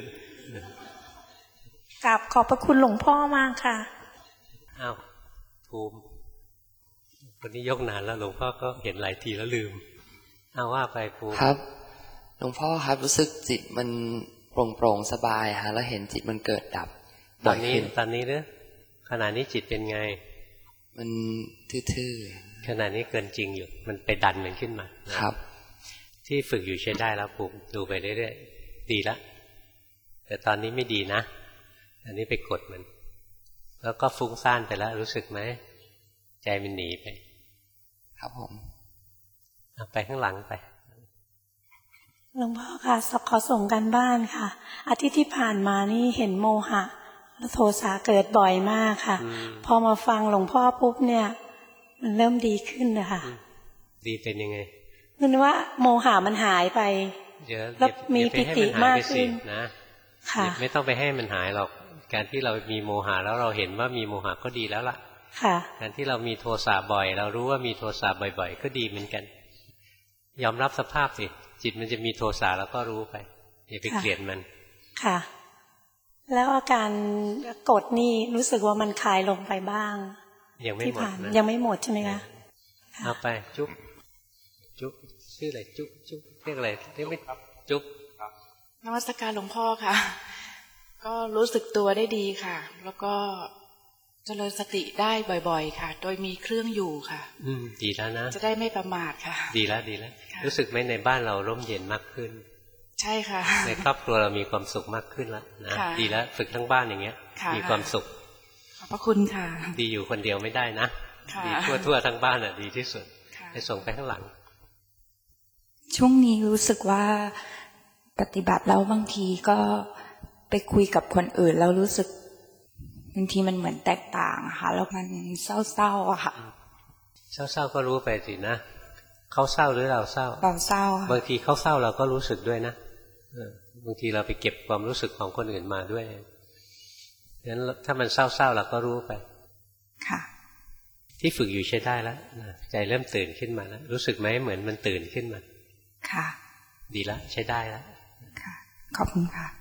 อกราบขอบพระคุณหลวงพ่อมากค่ะอ้าวภูมิคนนี้ยกนานแล้วหลวงพ่อก็เห็นหลายทีแล้วลืมเอาว่าไปภูมิครับหลวงพ่อครับรู้สึกจิตมันโปร่งสบายฮะแล้วเห็นจิตมันเกิดดับตอนนี้เนอะขณะนี้จิตเป็นไงมันทื่อๆขณะนี้เกินจริงอยู่มันไปดันมันขึ้นมาครับที่ฝึกอยู่ใช้ได้แล้วภูมิดูไปเรื่อยๆดีแล้วแต่ตอนนี้ไม่ดีนะอันนี้ไปกดมันแล้วก็ฟุ้งซ่านไปแล้วรู้สึกไหมใจมันหนีไปครับผมไปข้างหลังไปหลวงพ่อค่ะขอส่งกันบ้านค่ะอาทิตย์ที่ผ่านมานี่เห็นโมหะและโทสะเกิดบ่อยมากค่ะพอมาฟังหลวงพ่อปุ๊บเนี่ยมันเริ่มดีขึ้นนะคะดีเป็นยังไงคือว่าโมหะมันหายไปแล้วมีปิติมากขึ้นนะไม่ต้องไปให้มันหายหรอกการที่เรามีโมหะแล้วเราเห็นว่ามีโมหะก็ดีแล้วล่ะการที่เรามีโทสะบ่อยเรารู้ว่ามีโทสะบ่อยๆก็ดีเหมือนกันยอมรับสภาพสิจิตมันจะมีโทสะแล้วก็รู้ไปอย่าไปเกลียดมันค่ะแล้วอาการกดนี่รู้สึกว่ามันคลายลงไปบ้างยังไม่หมดนะยังไม่หมดใช่ไหมคะเอาไปจุ๊บชื่ออะไรจุ๊บเรียกอะไรเรียกไม่จุ๊บนมัสการหลวงพ่อค่ะก็รู้สึกตัวได้ดีค่ะแล้วก็เจริญสติได้บ่อยๆค่ะโดยมีเครื่องอยู่ค่ะดีแล้วนะจะได้ไม่ประมาทค่ะดีแล้วรู้สึกไหมในบ้านเราร่มเย็นมากขึ้นใช่ค่ะในครอบครัวเรามีความสุขมากขึ้นแล้วนะดีแล้วฝึกทั้งบ้านอย่างเงี้ยมีความสุขขอบพระคุณค่ะดีอยู่คนเดียวไม่ได้นะดีทั่วทั้งบ้านอ่ะดีที่สุดให้ส่งไปข้างหลังช่วงนี้รู้สึกว่าปฏิบัติแล้วบางทีก็ไปคุยกับคนอื่นแล้วรู้สึกบางทีมันเหมือนแตกต่างค่ะแล้วมันเศร้าๆอะค่ะเศร้าๆก็รู้ไปสินะเขาเศร้าหรือเราเศร้าเราเศร้าบางทีเขาเศร้าเราก็รู้สึกด้วยนะบางทีเราไปเก็บความรู้สึกของคนอื่นมาด้วยงั้นถ้ามันเศร้าๆเราก็รู้ไปค่ะที่ฝึกอยู่ใช้ได้แล้วใจเริ่มตื่นขึ้นมาแล้วรู้สึกไหมเหมือนมันตื่นขึ้นมาค่ะดีแล้วใช้ได้แล้วค่ะขอบคุณค่ะ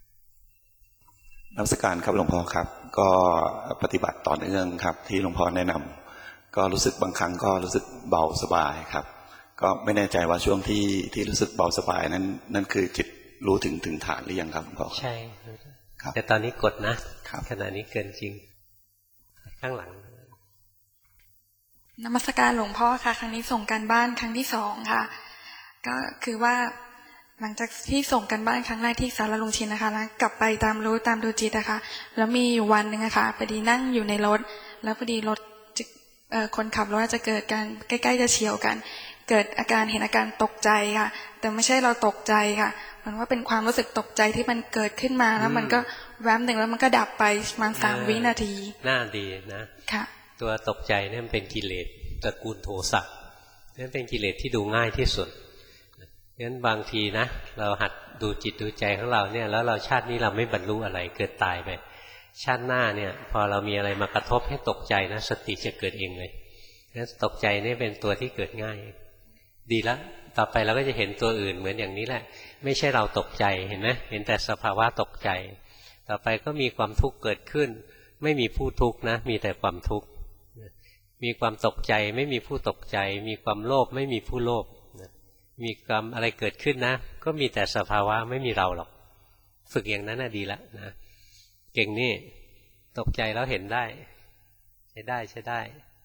นมัสการครับหลวงพ่อครับก็ปฏิบัติต่อเนื่องครับที่หลวงพ่อแนะนำก็รู้สึกบางครั้งก็รู้สึกเบาสบายครับก็ไม่แน่ใจว่าช่วงที่รู้สึกเบาสบายนั่นคือจิตรู้ถึงฐานหรือยังครับหลวงพ่อใช่ครับแต่ตอนนี้กดนะขณะนี้เกินจริงข้างหลังนมัสการหลวงพ่อค่ะครั้งนี้ส่งการบ้านครั้งที่2ค่ะก็คือว่าหลังจากที่ส่งกันบ้านครั้งแรกที่สารลงชินนะคะแล้วกลับไปตามรู้ตามดูจิตนะคะแล้วมีอยู่วันหนึ่งนะคะพอดีนั่งอยู่ในรถแล้วพอดีรถคนขับรถจะเกิดการใกล้ๆจะเฉี่ยวกันเกิดอาการเห็นอาการตกใจค่ะแต่ไม่ใช่เราตกใจค่ะมันว่าเป็นความรู้สึกตกใจที่มันเกิดขึ้นมาแล้วมันก็แวบหนึ่งแล้วมันก็ดับไปประมาณ3 วินาทีน่าดีนะค่ะตัวตกใจนี่มันเป็นกิเลสตระกูลโทสะนี่เป็นกิเลสที่ดูง่ายที่สุดงั้นบางทีนะเราหัดดูจิตดูใจของเราเนี่ยแล้วเราชาตินี้เราไม่บรรลุอะไรเกิดตายไปชาติหน้าเนี่ยพอเรามีอะไรมากระทบให้ตกใจนะสติจะเกิดเองเลยงั้นตกใจนี่เป็นตัวที่เกิดง่ายดีแล้วต่อไปเราก็จะเห็นตัวอื่นเหมือนอย่างนี้แหละไม่ใช่เราตกใจเห็นไหมเห็นแต่สภาวะตกใจต่อไปก็มีความทุกข์เกิดขึ้นไม่มีผู้ทุกข์นะมีแต่ความทุกข์มีความตกใจไม่มีผู้ตกใจมีความโลภไม่มีผู้โลภมีความอะไรเกิดขึ้นนะก็มีแต่สภาวะไม่มีเราหรอกฝึกอย่างนั้นน่ะดีแล้วนะเก่งนี่ตกใจแล้วเห็นได้ใช้ได้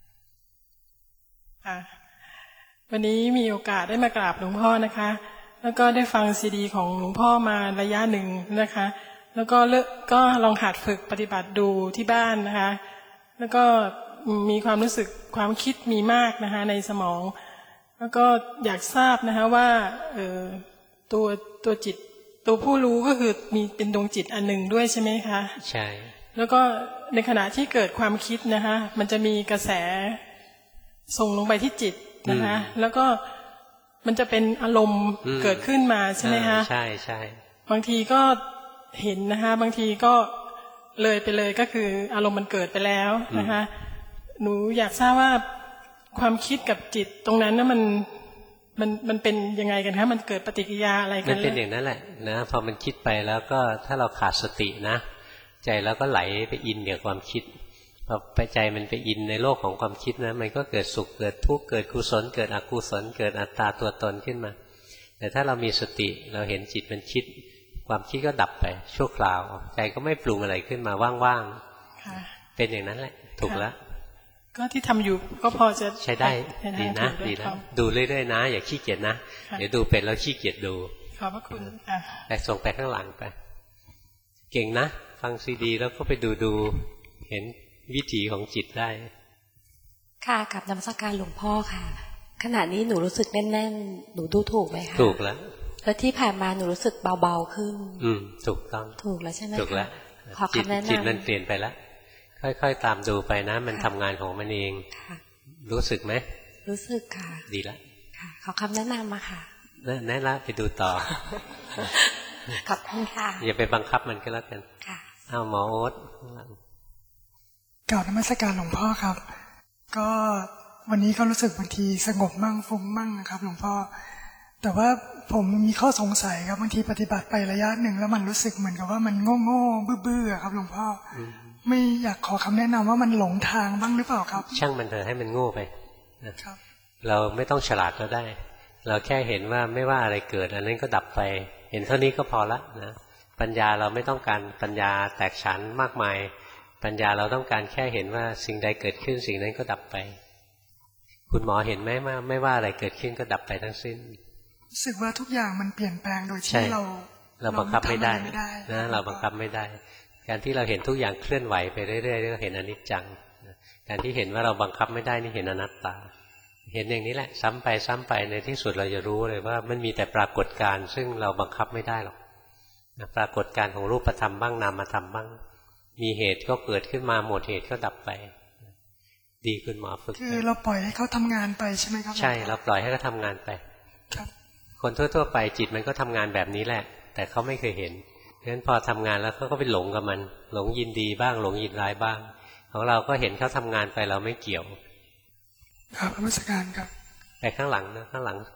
วันนี้มีโอกาสได้มากราบหลวงพ่อนะคะแล้วก็ได้ฟังซีดีของหลวงพ่อมาระยะหนึ่งนะคะแล้วก็ลองหัดฝึกปฏิบัติดูที่บ้านนะคะแล้วก็มีความรู้สึกความคิดมีมากนะคะในสมองแล้วก็อยากทราบนะคะว่าตัวจิตตัวผู้รู้ก็คือมีเป็นดวงจิตอันหนึ่งด้วยใช่ไหมคะใช่แล้วก็ในขณะที่เกิดความคิดนะคะมันจะมีกระแสส่งลงไปที่จิตนะคะแล้วก็มันจะเป็นอารมณ์เกิดขึ้นมาใช่ไหมคะใช่ใช่บางทีก็เห็นนะคะบางทีก็เลยไปเลยก็คืออารมณ์มันเกิดไปแล้วนะคะหนูอยากทราบว่าความคิดกับจิตตรงนั้นนะมันเป็นยังไงกันคะมันเกิดปฏิกิริยาอะไรกันมันเป็นอย่างนั้นแหละนะพอมันคิดไปแล้วก็ถ้าเราขาดสตินะใจแล้วก็ไหลไปอินกับความคิดพอไปใจมันไปอินในโลกของความคิดนะมันก็เกิดสุขเกิดทุกข์เกิดกุศลเกิดอกุศลเกิดอัตตาตัวตนขึ้นมาแต่ถ้าเรามีสติเราเห็นจิตมันคิดความคิดก็ดับไปชั่วคราวใจก็ไม่ปรุงอะไรขึ้นมาว่างๆเป็นอย่างนั้นแหละถูกแล้วก็ที่ทำอยู่ก็พอจะใช้ได้ดีนะดีแล้วดูเรื่อยๆนะอย่าขี้เกียจนะเดี๋ยวดูเป็นแล้วขี้เกียจดูขอบพระคุณแต่ส่งไปข้างหลังไปเก่งนะฟังซีดีแล้วก็ไปดูเห็นวิถีของจิตได้ค่ะกับนมัสการหลวงพ่อค่ะขณะนี้หนูรู้สึกแน่นๆหนูดูถูกไหมคะถูกแล้วแล้วที่ผ่านมาหนูรู้สึกเบาๆขึ้นถูกต้องถูกแล้วใช่ไหมถูกแล้วจิตมันเปลี่ยนไปแล้วค่อยๆตามดูไปนะมันทำงานของมันเองรู้สึกไหมรู้สึกค่ะดีแล้วค่ะขอคำแนะนำมาค่ะแนะละไปดูต่อขอบคุณค่ะอย่าไปบังคับมันก็แล้วกันค่ะเอาหมอโอ๊ตกล่าวนมัสการหลวงพ่อครับก็วันนี้ก็รู้สึกบางทีสงบมั่งฟุ้งมั่งนะครับหลวงพ่อแต่ว่าผมมีข้อสงสัยครับบางทีปฏิบัติไประยะหนึ่งแล้วมันรู้สึกเหมือนกับว่ามันโง่ๆบื้อๆครับหลวงพ่อไม่อยากขอคำแนะนำว่ามันหลงทางบ้างหรือเปล่าครับช่างมันเถอะให้มันโง่ไปนะครับเราไม่ต้องฉลาดก็ได้เราแค่เห็นว่าไม่ว่าอะไรเกิดอันนั้นก็ดับไปเห็นเท่านี้ก็พอละนะปัญญาเราไม่ต้องการปัญญาแตกฉานมากมายปัญญาเราต้องการแค่เห็นว่าสิ่งใดเกิดขึ้นสิ่งนั้นก็ดับไปคุณหมอเห็นไหมว่าไม่ว่าอะไรเกิดขึ้นก็ดับไปทั้งสิ้นรู้สึกว่าทุกอย่างมันเปลี่ยนแปลงโดยที่เราบังคับไม่ได้นะเราบังคับไม่ได้การที่เราเห็นทุกอย่างเคลื่อนไหวไปเรื่อยๆก็เห็นอนิจจังการที่เห็นว่าเราบังคับไม่ได้นี่เห็นอนัตตาเห็นอย่างนี้แหละซ้ำไปในที่สุดเราจะรู้เลยว่ามันมีแต่ปรากฏการณ์ซึ่งเราบังคับไม่ได้หรอกปรากฏการณ์ของรูปธรรมบ้างนามธรรมบ้างมีเหตุก็เกิดขึ้นมาหมดเหตุก็ดับไปดีคุณหมอฝึกคือเราปล่อยให้เขาทำงานไปใช่ไหมครับใช่เราปล่อยให้เขาทำงานไปคนทั่วๆไปจิตมันก็ทำงานแบบนี้แหละแต่เขาไม่เคยเห็นงั้นพอทำงานแล้วเขาก็ไปหลงกับมันหลงยินดีบ้างหลงยินร้ายบ้างของเราก็เห็นเขาทำงานไปเราไม่เกี่ยวครับนมัสการครับไปข้างหลังนะข้างหลัง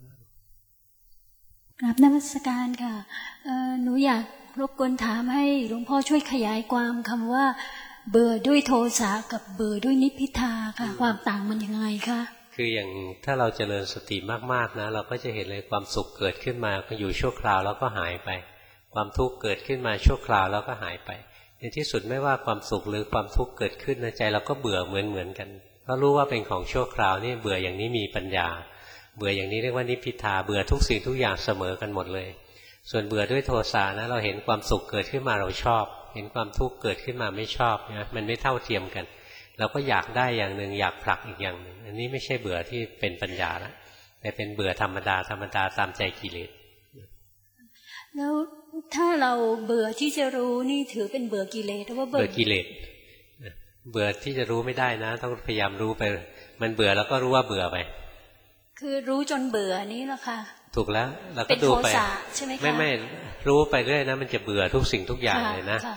กราบนมัสการค่ะหนูอยากรบกวนถามให้หลวงพ่อช่วยขยายความคำว่าเบื่อด้วยโทสะกับเบื่อด้วยนิพพิทาค่ะความต่างมันยังไงคะคืออย่างถ้าเราเจริญสติมากๆนะเราก็จะเห็นเลยความสุขเกิดขึ้นมาก็อยู่ชั่วคราวแล้วก็หายไปความทุกข์เกิดขึ้นมาชั่วคราวแล้วก็หายไปในที่สุดไม่ว่าความสุขหรือความทุกข์เกิดขึ้นในใจเราก็เบื่อเหมือนกันก็รู้ว่าเป็นของชั่วคราวนี่เบื่ออย่างนี้มีปัญญาเบื่ออย่างนี้เรียกว่านิพพิทาเบื่อทุกสิ่งทุกอย่างเสมอกันหมดเลยส่วนเบื่อด้วยโทสะนะเราเห็นความสุขเกิดขึ้นมาเราชอบเห็นความทุกข์เกิดขึ้นมาไม่ชอบนะมันไม่เท่าเทียมกันเราก็อยากได้อย่างหนึ่งอยากผลักอีกอย่างหนึ่งอันนี้ไม่ใช่เบื่อที่เป็นปัญญาละแต่เป็นเบื่อธรรมดาตามใจกิเลสแล้วถ้าเราเบื่อที่จะรู้นี่ถือเป็นเบื่อกิเลสหรือว่าเบื่อกิเลสเบื่อที่จะรู้ไม่ได้นะต้องพยายามรู้ไปมันเบื่อแล้วก็รู้ว่าเบื่อไปคือรู้จนเบื่อนี่แหละค่ะถูกแล้วเราก็ดูไปใช่ไหมคะไม่รู้ไปเรื่อยนะมันจะเบื่อทุกสิ่งทุกอย่างเลยนะ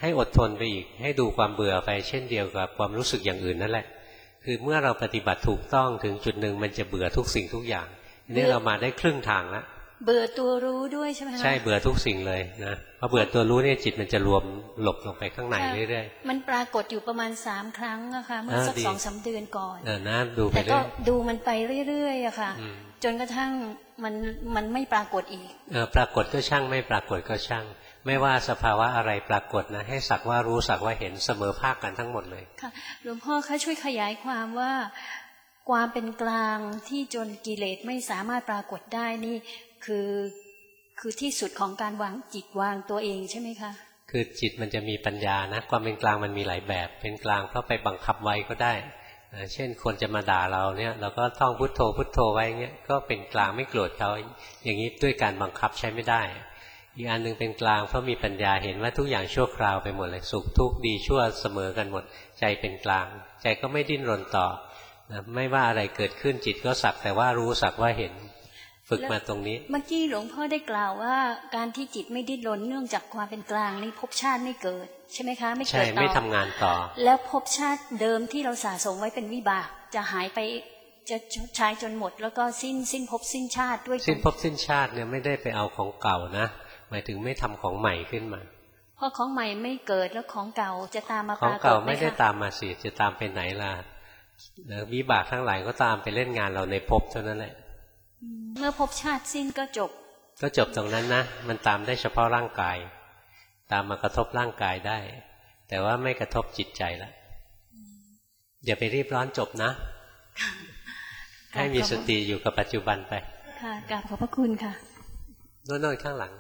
ให้อดทนไปอีกให้ดูความเบื่อไปเช่นเดียวกับความรู้สึกอย่างอื่นนั่นแหละคือเมื่อเราปฏิบัติถูกต้องถึงจุดหนึ่งมันจะเบื่อทุกสิ่งทุกอย่างนี่เรามาได้ครึ่งทางแล้วเบื่อตัวรู้ด้วยใช่ไหมคะใช่เบื่อทุกสิ่งเลยนะพอเบื่อตัวรู้เนี่ยจิตมันจะรวมหลบลงไปข้างในเรื่อยๆมันปรากฏอยู่ประมาณ3 ครั้งนะคะเมื่อสัก2-3 เดือนก่อนนะดูไปแต่ก็ดูมันไปเรื่อยๆอะค่ะจนกระทั่งมันไม่ปรากฏอีกปรากฏก็ช่างไม่ปรากฏก็ช่างไม่ว่าสภาวะอะไรปรากฏนะให้สักว่ารู้สักว่าเห็นเสมอภาคกันทั้งหมดเลยค่ะหลวงพ่อคะช่วยขยายความว่าความเป็นกลางที่จนกิเลสไม่สามารถปรากฏได้นี่คือที่สุดของการวางจิตวางตัวเองใช่ไหมคะคือจิตมันจะมีปัญญานะความเป็นกลางมันมีหลายแบบเป็นกลางเพราะไปบังคับไว้ก็ได้เช่นคนจะมาด่าเราเนี่ยเราก็ท่องพุทโธพุทโธไว้เงี้ยก็เป็นกลางไม่โกรธเขาอย่างนี้ด้วยการบังคับใช้ไม่ได้อีกอันนึงเป็นกลางเพราะมีปัญญาเห็นว่าทุกอย่างชั่วคราวไปหมดเลยสุขทุกข์ดีชั่วเสมอกันหมดใจเป็นกลางใจก็ไม่ดิ้นรนต่อนะไม่ว่าอะไรเกิดขึ้นจิตก็สักแต่ว่ารู้สักว่าเห็นฝึกมาตรงนี้เมื่อกี้หลวงพ่อได้กล่าวว่าการที่จิตไม่ดิ้นรนเนื่องจากความเป็นกลางนี่ภพชาติไม่เกิดใช่ไหมคะไม่เกิดต่อไม่ทำงานต่อแล้วภพชาติเดิมที่เราสะสมไว้เป็นวิบากจะหายไปจะใช้จนหมดแล้วก็สิ้นภพสิ้นชาติด้วยสิ้นภพสิ้นชาติเนี่ยไม่ได้ไปเอาของเก่านะหมายถึงไม่ทำของใหม่ขึ้นมาเพราะของใหม่ไม่เกิดแล้วของเก่าจะตามมาของเก่าไม่ได้ตามมาสิจะตามไปไหนล่ะวิบากทั้งหลายก็ตามไปเล่นงานเราในภพเท่านั้นแหละเมื่อภพชาติสิ้นก็จบตรงนั้นนะมันตามได้เฉพาะร่างกายตามมากระทบร่างกายได้แต่ว่าไม่กระทบจิตใจละอย่าไปรีบร้อนจบนะให้มีสติอยู่กับปัจจุบันไปค่ะกราบขอบพระคุณค่ะโน่นข้างหลัง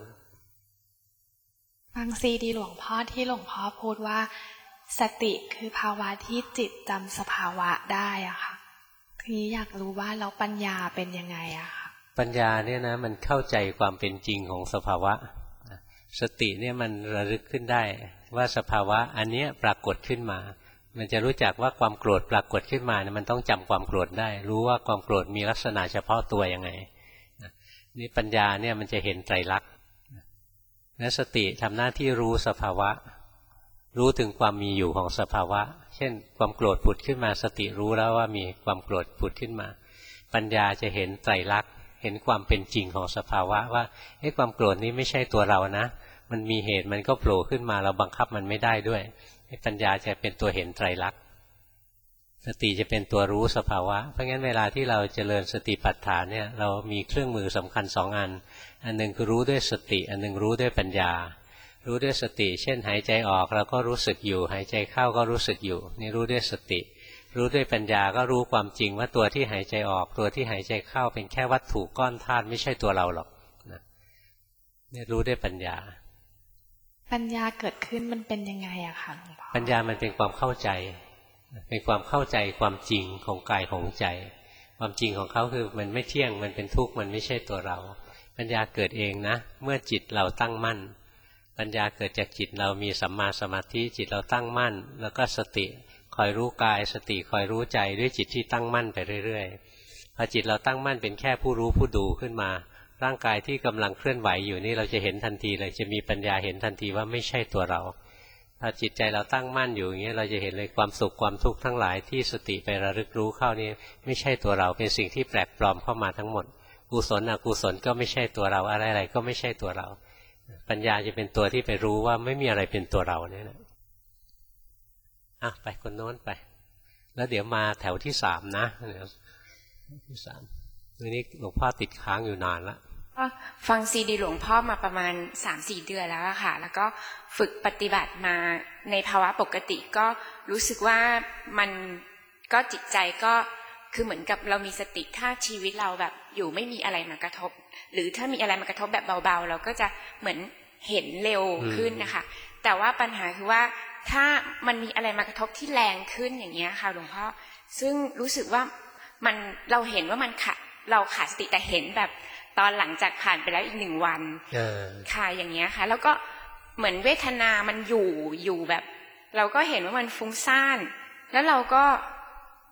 ฟังซีดีหลวงพ่อที่หลวงพ่อพูดว่าสติคือภาวะที่จิตจำสภาวะได้อะค่ะคืออยากรู้ว่าแล้วปัญญาเป็นยังไงอะค่ะปัญญาเนี่ยนะมันเข้าใจความเป็นจริงของสภาวะสติเนี่ยมันระลึกขึ้นได้ว่าสภาวะอันเนี้ยปรากฏขึ้นมามันจะรู้จักว่าความโกรธปรากฏขึ้นมาเนี่ยมันต้องจำความโกรธได้รู้ว่าความโกรธมีลักษณะเฉพาะตัวยังไงนี่ปัญญาเนี่ยมันจะเห็นไตรลักษณ์และสติทำหน้าที่รู้สภาวะรู้ถึงความมีอยู่ของสภาวะเช่นความโกรธผุดขึ้นมาสติรู้แล้วว่ามีความโกรธผุดขึ้นมาปัญญาจะเห็นไตรลักษณ์เห็นความเป็นจริงของสภาวะว่าความโกรธนี้ไม่ใช่ตัวเรานะมันมีเหตุมันก็โผล่ขึ้นมาเราบังคับมันไม่ได้ด้วยปัญญาจะเป็นตัวเห็นไตรลักษณ์สติจะเป็นตัวรู้สภาวะเพราะงั้นเวลาที่เราเจริญสติปัฏฐานเนี่ยเรามีเครื่องมือสำคัญ2 อันอันนึงคือรู้ด้วยสติอันนึงรู้ด้วยปัญญารู้ด้วยสติเช่นหายใจออกเราก็รู้สึกอยู่หายใจเข้าก็รู้สึกอยู่นี่รู้ด้วยสติรู้ด้วยปัญญาก็รู้ความจริงว่าตัวที่หายใจออกตัวที่หายใจเข้าเป็นแค่วัตถุก้อนธาตุไม่ใช่ตัวเราหรอกนะนี่รู้ด้วยปัญญาปัญญาเกิดขึ้นมันเป็นยังไงอะคะหลวงพ่อปัญญามันเป็นความเข้าใจเป็นความเข้าใจความจริงของกายของใจความจริงของเขาคือมันไม่เที่ยงมันเป็นทุกข์มันไม่ใช่ตัวเราปัญญาเกิดเองนะเมื่อจิตเราตั้งมั่นปัญญาเกิดจากจิตเรามีสัมมาสมาธิจิตเราตั้งมั่นแล้วก็สติคอยรู้กายสติคอยรู้ใจด้วยจิตที่ตั้งมั่นไปเรื่อยๆพอจิตเราตั้งมั่นเป็นแค่ผู้รู้ผู้ดูขึ้นมาร่างกายที่กำลังเคลื่อนไหวอยู่นี่เราจะเห็นทันทีเลยจะมีปัญญาเห็นทันทีว่าไม่ใช่ตัวเราถ้าจิตใจเราตั้งมั่นอยู่อย่างนี้เราจะเห็นเลยความสุขความทุกข์ทั้งหลายที่สติไประลึกรู้เข้านี่ไม่ใช่ตัวเราเป็นสิ่งที่แปลกปลอมเข้ามาทั้งหมดกุศลอกุศลก็ไม่ใช่ตัวเราอะไรๆก็ไม่ใช่ตัวเราปัญญาจะเป็นตัวที่ไปรู้ว่าไม่มีอะไรเป็นตัวเราเนี่ยนะไปคนโน้นไปแล้วเดี๋ยวมาแถวที่3นะเดี๋ยวที่3วันนี้หลวงพ่อติดค้างอยู่นานละฟังซีดีหลวงพ่อมาประมาณ 3-4 เดือนแล้วค่ะแล้วก็ฝึกปฏิบัติมาในภาวะปกติก็รู้สึกว่ามันก็จิตใจก็คือเหมือนกับเรามีสติถ้าชีวิตเราแบบอยู่ไม่มีอะไรมากระทบหรือถ้ามีอะไรมากระทบแบบเบาๆเราก็จะเหมือนเห็นเร็วขึ้นนะคะแต่ว่าปัญหาคือว่าถ้ามันมีอะไรมากระทบที่แรงขึ้นอย่างเงี้ยค่ะหลวงพ่อซึ่งรู้สึกว่ามันเราเห็นว่ามันเราขาดสติแต่เห็นแบบตอนหลังจากผ่านไปแล้วอีก1 วันค่ะอย่างเงี้ยค่ะแล้วก็เหมือนเวทนามันอยู่แบบเราก็เห็นว่ามันฟุ้งซ่านแล้วเราก็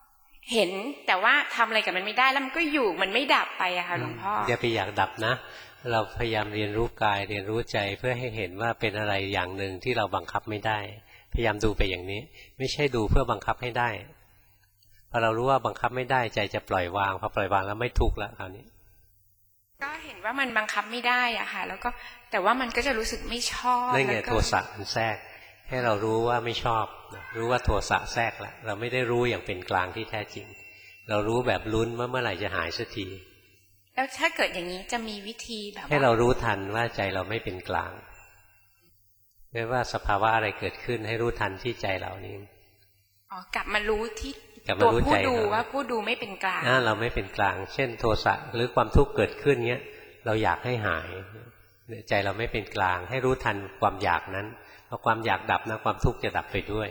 เห็นแต่ว่าทำอะไรกับมันไม่ได้แล้วมันก็อยู่มันไม่ดับไปอะค่ะหลวงพ่ออย่าไปอยากดับนะเราพยายามเรียนรู้กายเรียนรู้ใจเพื่อให้เห็นว่าเป็นอะไรอย่างหนึ่งที่เราบังคับไม่ได้พยายามดูไปอย่างนี้ไม่ใช่ดูเพื่อบังคับให้ได้พอเรารู้ว่าบังคับไม่ได้ใจจะปล่อยวางพอปล่อยวางแล้วไม่ทุกข์แล้วคราวนี้ก็เห็นว่ามันบังคับไม่ได้อะค่ะแล้วก็แต่ว่ามันก็จะรู้สึกไม่ชอบนั่นไงโทสะมันแทรกให้เรารู้ว่าไม่ชอบรู้ว่าโทสะแทรกแล้วเราไม่ได้รู้อย่างเป็นกลางที่แท้จริงเรารู้แบบลุ้นว่าเมื่อไหร่จะหายสักทีแล้วถ้าเกิดอย่างนี้จะมีวิธีแบบให้เรารู้ทันว่าใจเราไม่เป็นกลางไม่ว่าสภาวะอะไรเกิดขึ้นให้รู้ทันที่ใจเรานี้กลับมารู้ที่ตัวผู้ดูว่าผู้ดูไม่เป็นกลางเราไม่เป็นกลางเช่นโทสะหรือความทุกข์เกิดขึ้นเงี้ยเราอยากให้หายใจเราไม่เป็นกลางให้รู้ทันความอยากนั้นพอความอยากดับนะความทุกข์จะดับไปด้วย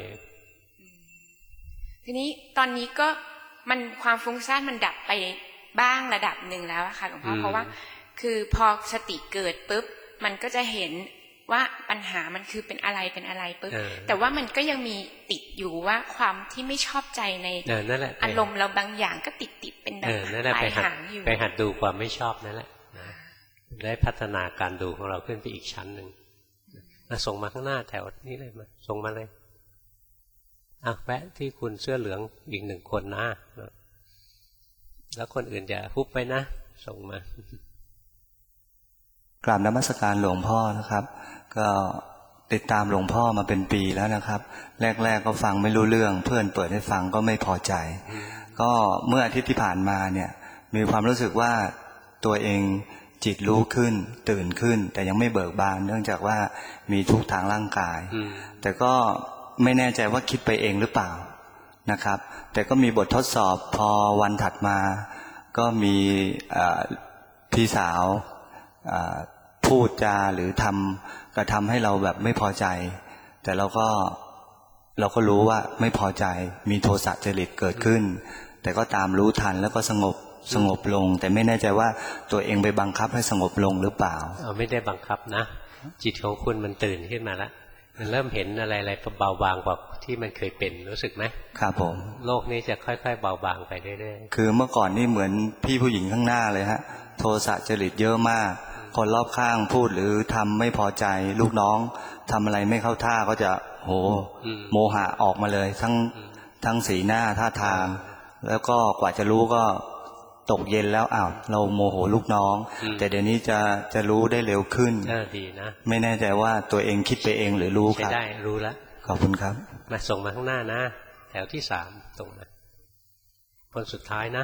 ทีนี้ตอนนี้ก็มันความฟุ้งซ่านมันดับไปบ้างระดับหนึ่งแล้วค่ะหลวงพ่อเพราะว่าคือพอสติเกิดปุ๊บมันก็จะเห็นว่าปัญหามันคือเป็นอะไรปุ๊บแต่ว่ามันก็ยังมีติดอยู่ว่าความที่ไม่ชอบใจในอารมณ์เราบางอย่างก็ติดเป็นแบบปลายหางอยู่ไปหัดดูความไม่ชอบนั่นแหละได้พัฒนาการดูของเราขึ้นไปอีกชั้นหนึ่งส่งมาข้างหน้าแถวนี้เลยมาส่งมาเลยแวะที่คุณเสื้อเหลืองอีกหนึ่งคนนะแล้วคนอื่นอย่าฮุบไปนะส่งมากราบนมัสการหลวงพ่อนะครับก็ติดตามหลวงพ่อมาเป็นปีแล้วนะครับแรกๆก็ฟังไม่รู้เรื่องเพื่อนเปิดให้ฟังก็ไม่พอใจก็เมื่ออาทิตย์ที่ผ่านมาเนี่ยมีความรู้สึกว่าตัวเองจิตรู้ขึ้นตื่นขึ้นแต่ยังไม่เบิกบานเนื่องจากว่ามีทุกข์ทางร่างกายแต่ก็ไม่แน่ใจว่าคิดไปเองหรือเปล่านะครับแต่ก็มีบททดสอบพอวันถัดมาก็มีพี่สาวพูดจาหรือกระทำให้เราแบบไม่พอใจแต่เราก็รู้ว่าไม่พอใจมีโทสะจริตเกิดขึ้นแต่ก็ตามรู้ทันแล้วก็สงบลงแต่ไม่แน่ใจว่าตัวเองไปบังคับให้สงบลงหรือเปล่าไม่ได้บังคับนะจิตของคุณมันตื่นขึ้นมาแล้วมันเริ่มเห็นอะไรเบาบางกว่าที่มันเคยเป็นรู้สึกไหมครับผมโลกนี้จะค่อยๆเบาบางไปเรื่อยๆคือเมื่อก่อนนี่เหมือนพี่ผู้หญิงข้างหน้าเลยฮะโทสะจริตเยอะมากคนรอบข้างพูดหรือทำไม่พอใจลูกน้องทำอะไรไม่เข้าท่าก็จะโมหะออกมาเลยทั้งสีหน้าท่าทางแล้วก็กว่าจะรู้ก็ตกเย็นแล้วเราโมโหลูกน้องแต่เดี๋ยวนี้จะรู้ได้เร็วขึ้นดีนะไม่แน่ใจว่าตัวเองคิดไปเองหรือรู้ครับได้รู้แล้วขอบคุณครับมาส่งมาข้างหน้านะแถวที่3ตรงนะคนสุดท้ายนะ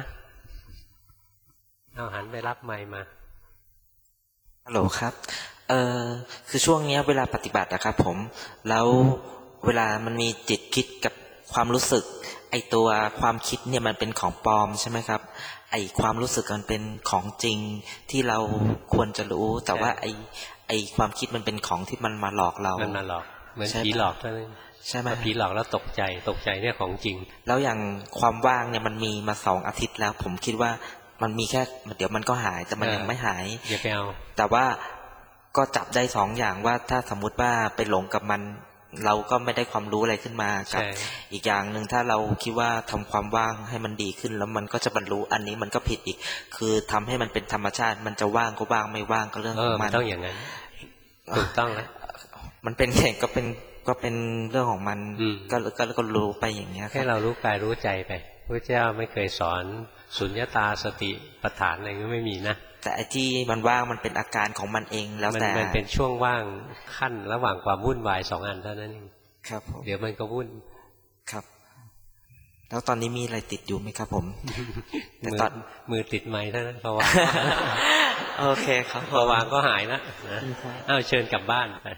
เอาหันไปรับไมค์มาฮัลโหลครับคือช่วงนี้เวลาปฏิบัตินะครับผมแล้วเวลามันมีจิตคิดกับความรู้สึกไอตัวความคิดเนี่ยมันเป็นของปลอมใช่ไหมครับไอความรู้สึกมันเป็นของจริงที่เราควรจะรู้แต่ว่าไอความคิดมันเป็นของที่มันมาหลอกเรามันมาหลอกเหมือนผีหลอกเท่านั้นใช่ไหมผีหลอกแล้วตกใจเนี่ยของจริงแล้วอย่างความว่างเนี่ยมันมีมา2 อาทิตย์แล้วผมคิดว่ามันมีแค่เดี๋ยวมันก็หายแต่มันยังไม่หายอย่าไปเอาแต่ว่าก็จับได้2 อย่างว่าถ้าสมมุติว่าไปหลงกับมันเราก็ไม่ได้ความรู้อะไรขึ้นมาครับอีกอย่างหนึ่งถ้าเราคิดว่าทำความว่างให้มันดีขึ้นแล้วมันก็จะบรรลุอันนี้มันก็ผิดอีกคือทำให้มันเป็นธรรมชาติมันจะว่างก็ว่างไม่ว่างก็เรื่องของมันต้องอย่างนั้นถูกต้องแล้วมันเป็นแค่ก็เป็นเรื่องของมันก็รู้ไปอย่างเงี้ยแค่เรารู้กายรู้ใจไปพระเจ้าไม่เคยสอนสุญญตาสติปัฏฐานอะไรก็ไม่มีนะแต่ไอ้ที่มันว่างมันเป็นอาการของมันเองแล้วแต่มันเป็นช่วงว่างขั้นระหว่างความวุ่นวาย2 อันเท่านั้นเองครับเดี๋ยวมันก็วุ่นครับแล้วตอนนี้มีอะไรติดอยู่ไหมครับผมแต่ตอนมือติดไม้เท่านั้นพอวางโอเคครับพอวางก็หายแล้วนะเชิญกลับบ้านไป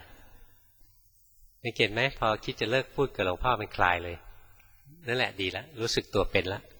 สังเกตไหมพอคิดจะเลิกพูดกับหลวงพ่อเป็นคลายเลยนั่นแหละดีแล้วรู้สึกตัวเป็นแล้ว